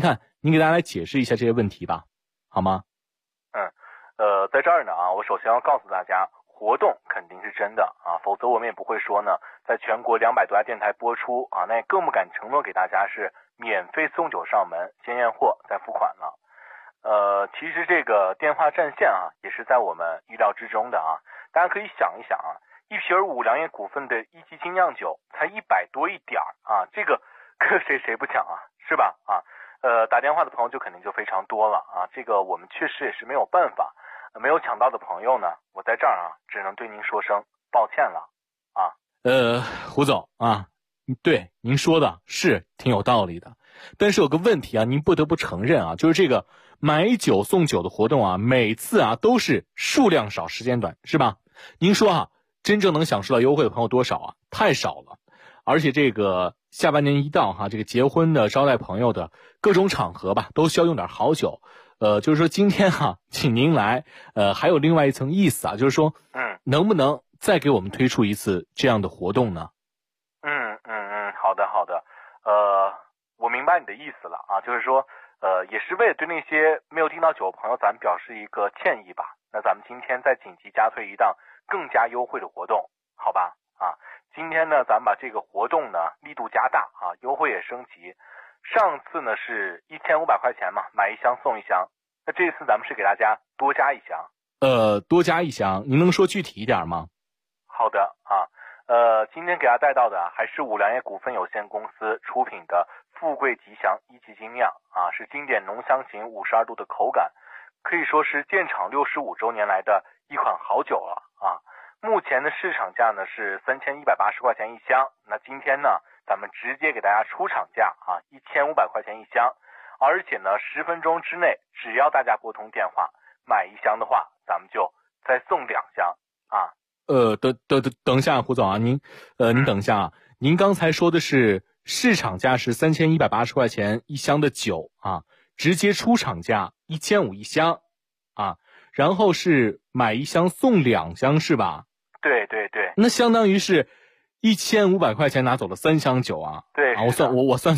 [SPEAKER 1] 您给大家来解释一下这些问题吧，好吗？
[SPEAKER 18] 在这儿呢我首先要告诉大家，活动肯定是真的否则我们也不会说呢，在全国200多家电台播出那也更不敢承诺给大家是免费送酒上门，先验货再付款了。其实这个电话占线也是在我们意料之中的大家可以想一想一瓶五粮液股份的一级精酿酒才100多一点这个谁不抢是吧打电话的朋友就肯定就非常多了这个我们确实也是没有办法，没有抢到的朋友呢，我在这儿只能对您说声抱歉了
[SPEAKER 1] 胡总对，您说的是挺有道理的，但是有个问题您不得不承认就是这个买酒送酒的活动每次都是数量少时间短，是吧？您说真正能享受到优惠的朋友多少太少了。而且这个下半年一到这个结婚的招待朋友的各种场合吧，都需要用点好酒。就是说今天请您来还有另外一层意思就是说能不能再给我们推出一次这样的活动呢？
[SPEAKER 18] 好的我明白你的意思了就是说也是为了对那些没有订到酒的朋友咱们表示一个歉意吧。那咱们今天再紧急加推一档更加优惠的活动，好吧今天呢咱们把这个活动呢力度加大优惠也升级。上次呢是1500块钱嘛，买一箱送一箱，那这次咱们是给大家多加一箱。
[SPEAKER 1] 多加一箱，您能说具体一点吗？
[SPEAKER 18] 好的今天给大家带到的还是五粮液股份有限公司出品的富贵吉祥一级精酿是经典浓香型52度的口感，可以说是建厂65周年来的一款好酒了目前的市场价呢是3180块钱一箱，那今天呢咱们直接给大家出厂价1500块钱一箱，而且呢10分钟之内只要大家拨通电话买一箱的话，咱们就再送2箱
[SPEAKER 1] 等一下胡总您等一下您刚才说的是市场价是3180块钱一箱的酒直接出厂价1500一箱然后是买一箱送2箱是吧？
[SPEAKER 18] 对，
[SPEAKER 1] 那相当于是1500块钱拿走了3箱酒
[SPEAKER 18] 对
[SPEAKER 1] 我算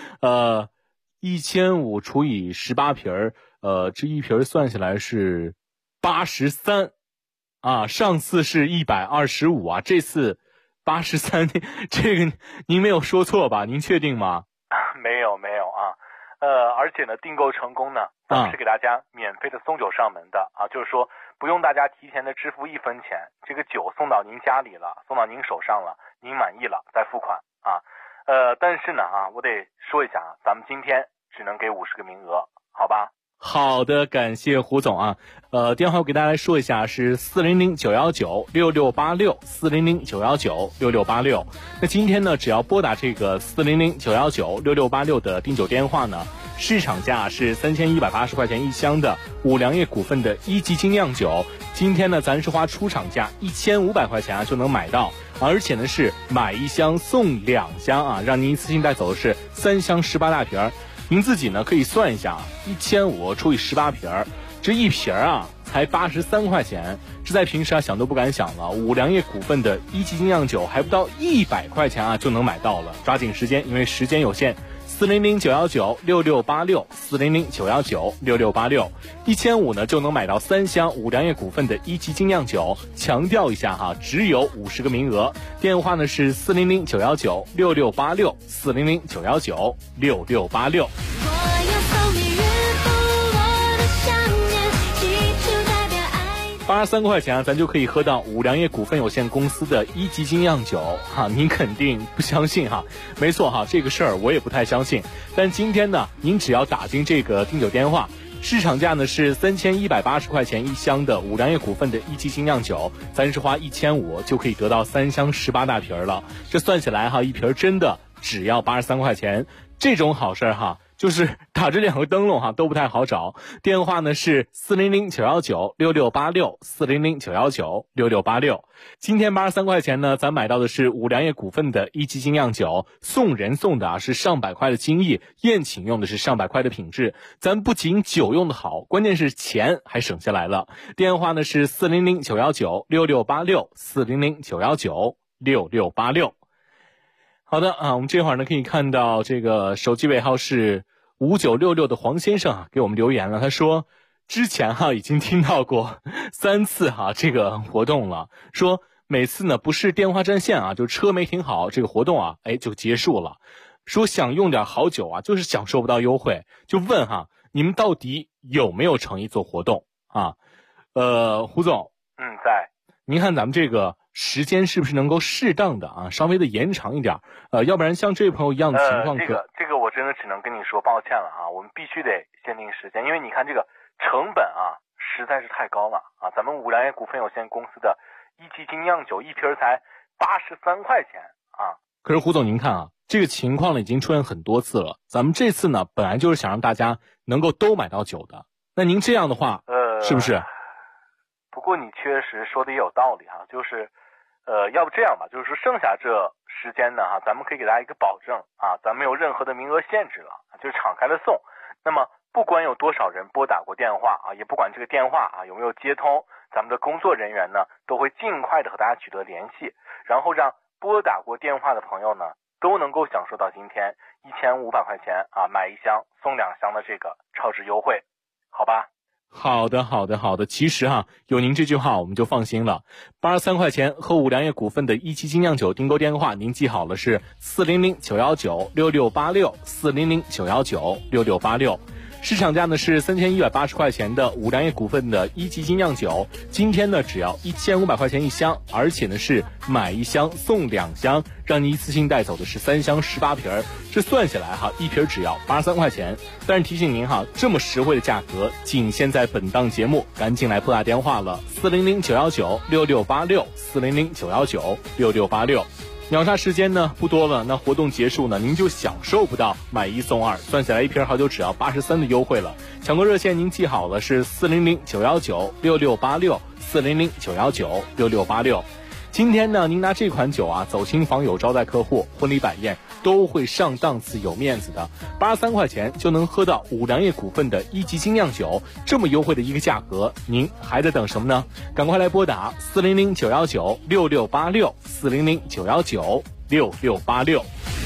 [SPEAKER 1] 1500除以18瓶这一瓶算下来是83上次是125这次83这个您没有说错吧？您确定吗？
[SPEAKER 18] 没有而且呢订购成功呢咱们是给大家免费的送酒上门的就是说不用大家提前的支付1分钱，这个酒送到您家里了，送到您手上了，您满意了再付款但是呢我得说一下咱们今天只能给50个名额，好吧？
[SPEAKER 1] 好的，感谢胡总电话我给大家来说一下是400-919-6686 400-919-6686。那今天呢只要拨打这个400-919-6686的订酒电话呢，市场价是3180块钱一箱的五粮液股份的一级精酿酒，今天呢咱是花出厂价1500块钱就能买到，而且呢是买一箱送2箱让您一次性带走的是3箱18大瓶。您自己呢可以算一下1500除以18瓶，这一瓶才83块钱，这在平时想都不敢想了。五粮液股份的一级精酿酒还不到100块钱就能买到了，抓紧时间，因为时间有限。400-919-6686 400-919-6686 1500呢就能买到3箱五粮液股份的一级精酿酒，强调一下只有50个名额，电话呢是400-919-6686 400-919-6686。83块钱咱就可以喝到五粮液股份有限公司的一级精酿酒您肯定不相信没错这个事儿我也不太相信，但今天呢您只要打进这个订酒电话，市场价呢是3180块钱一箱的五粮液股份的一级精酿酒，咱是花1500就可以得到3箱18大瓶了，这算起来一瓶真的只要83块钱，这种好事就是打这2个灯笼都不太好找。电话呢是400-919-6686 400-919-6686。今天83块钱呢咱买到的是五粮液股份的一级精酿酒，送人送的是上百块的精益，宴请用的是上百块的品质，咱不仅酒用的好，关键是钱还省下来了。电话呢是400-919-6686 400-919-6686。好的我们这会儿呢可以看到这个手机尾号是 5966的黄先生给我们留言了，他说之前已经听到过3次这个活动了，说每次呢不是电话占线就车没停好，这个活动就结束了，说想用点好酒就是享受不到优惠，就问你们到底有没有诚意做活动胡总，
[SPEAKER 18] 在。
[SPEAKER 1] 您看咱们这个时间是不是能够适当的稍微的延长一点，要不然像这位朋友一样的情况
[SPEAKER 18] 这个我真的只能跟你说抱歉了我们必须得限定时间，因为你看这个成本实在是太高了咱们五粮液股份有限公司的一级精酿酒一瓶才83块钱
[SPEAKER 1] 可是胡总您看这个情况呢已经出现很多次了，咱们这次呢本来就是想让大家能够都买到酒的，那您这样的话是不是？
[SPEAKER 18] 不过你确实说的也有道理就是要不这样吧，就是说剩下这时间呢咱们可以给大家一个保证咱们没有任何的名额限制了，就是敞开的送。那么不管有多少人拨打过电话也不管这个电话有没有接通，咱们的工作人员呢都会尽快的和大家取得联系，然后让拨打过电话的朋友呢都能够享受到今天1500块钱买1箱送2箱的这个超值优惠，好吧？
[SPEAKER 1] 好的，其实有您这句话我们就放心了。83块钱和五粮液股份的一期精酿酒订购电话您记好了，是400-919-6686 400-919-6686。市场价呢是3180块钱的五粮液股份的一级精酿酒，今天呢只要1500块钱1箱，而且呢是买1箱送2箱，让你一次性带走的是3箱18瓶，这算下来一瓶只要83块钱。但是提醒您这么实惠的价格仅限在本档节目，赶紧来拨打电话了，400-919-6686 400-919-6686。秒杀时间呢不多了，那活动结束呢您就享受不到买1送2，算下来一瓶好酒只要83的优惠了。抢购热线您记好了，是400-919-6686 400-919-6686。今天呢您拿这款酒走亲访友招待客户婚礼摆宴都会上档次有面子的，83块钱就能喝到五粮液股份的一级精酿酒，这么优惠的一个价格，您还在等什么呢？赶快来拨打400-919-6686 400-919-6686。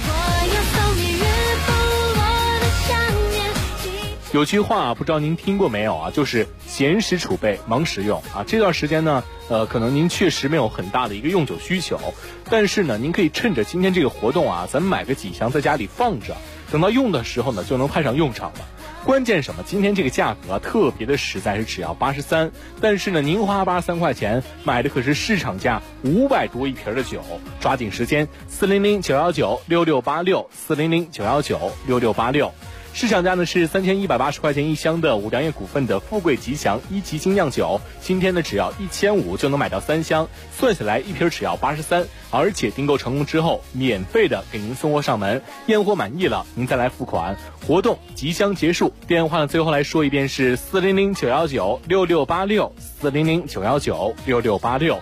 [SPEAKER 1] 有句话不知道您听过没有就是闲时储备忙时用这段时间呢可能您确实没有很大的一个用酒需求，但是呢您可以趁着今天这个活动咱们买个几箱在家里放着，等到用的时候呢就能派上用场了。关键什么？今天这个价格特别的实在，是只要83，但是呢您花83块钱买的可是市场价500多一瓶的酒，抓紧时间400-919-6686 400-919-6686。市场价呢是3180块钱1箱的五粮液股份的富贵吉祥一级精酿酒，今天呢只要1500就能买到3箱，算下来一瓶只要83，而且订购成功之后免费的给您送货上门，验货满意了您再来付款。活动即将结束，电话呢最后来说一遍是400-919-6686 400-919-6686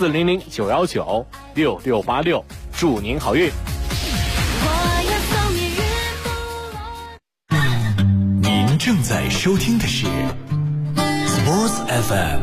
[SPEAKER 1] 400-919-6686，祝您好运。
[SPEAKER 19] 正在收听的是 Sports FM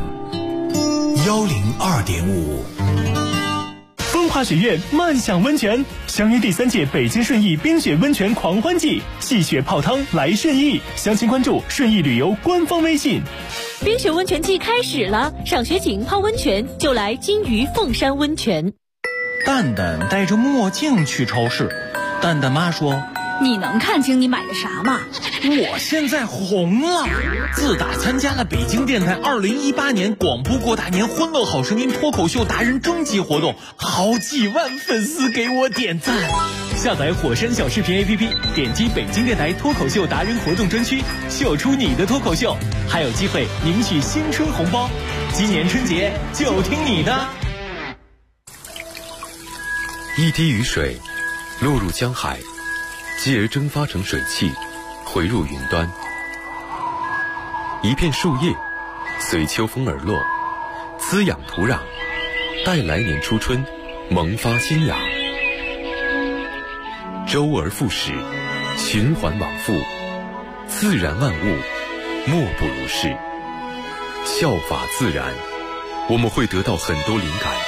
[SPEAKER 19] 102.5。
[SPEAKER 1] 风华雪苑漫享温泉相约第3届北京顺义冰雪温泉狂欢季，戏雪泡汤来顺义，详情关注顺义旅游官方微信。
[SPEAKER 4] 冰雪温泉季开始了，赏雪景泡温泉就来金鱼凤山温泉。
[SPEAKER 7] 蛋蛋戴着墨镜去超市，蛋蛋妈说：“
[SPEAKER 8] 你能看清你买的啥吗？
[SPEAKER 7] 我现在红了，自打参加了北京电台2018年广播过大年欢乐好声音脱口秀达人征集活动，好几万粉丝给我点赞。
[SPEAKER 1] 下载火山小视频 APP， 点击北京电台脱口秀达人活动专区，秀出你的脱口秀，还有机会领取新春红包。今年春节就听你的。
[SPEAKER 2] 一滴雨水落入江海，继而蒸发成水汽，回入云端。一片树叶随秋风而落，滋养土壤，待来年初春萌发新芽。周而复始，循环往复，自然万物莫不如是。效法自然，我们会得到很多灵感。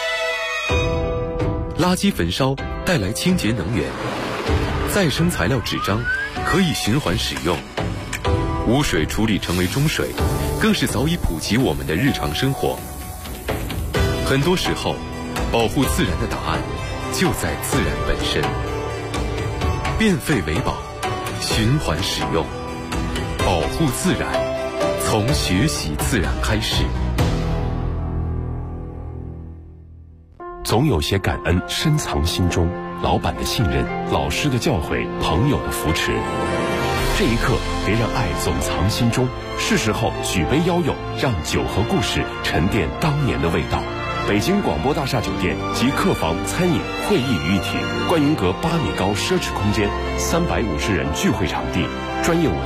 [SPEAKER 2] 垃圾焚烧带来清洁能源，再生材料纸张可以循环使用，污水处理成为中水，更是早已普及我们的日常生活。很多时候，保护自然的答案就在自然本身。变废为宝，循环使用，保护自然，从学习自然开始。
[SPEAKER 20] 总有些感恩深藏心中，老板的信任，老师的教诲，朋友的扶持。这一刻，别让爱总藏心中，是时候举杯邀友，让酒和故事沉淀当年的味道。北京广播大厦酒店及客房、餐饮、会议于一体，观云阁8米高奢侈空间，350人聚会场地，专业舞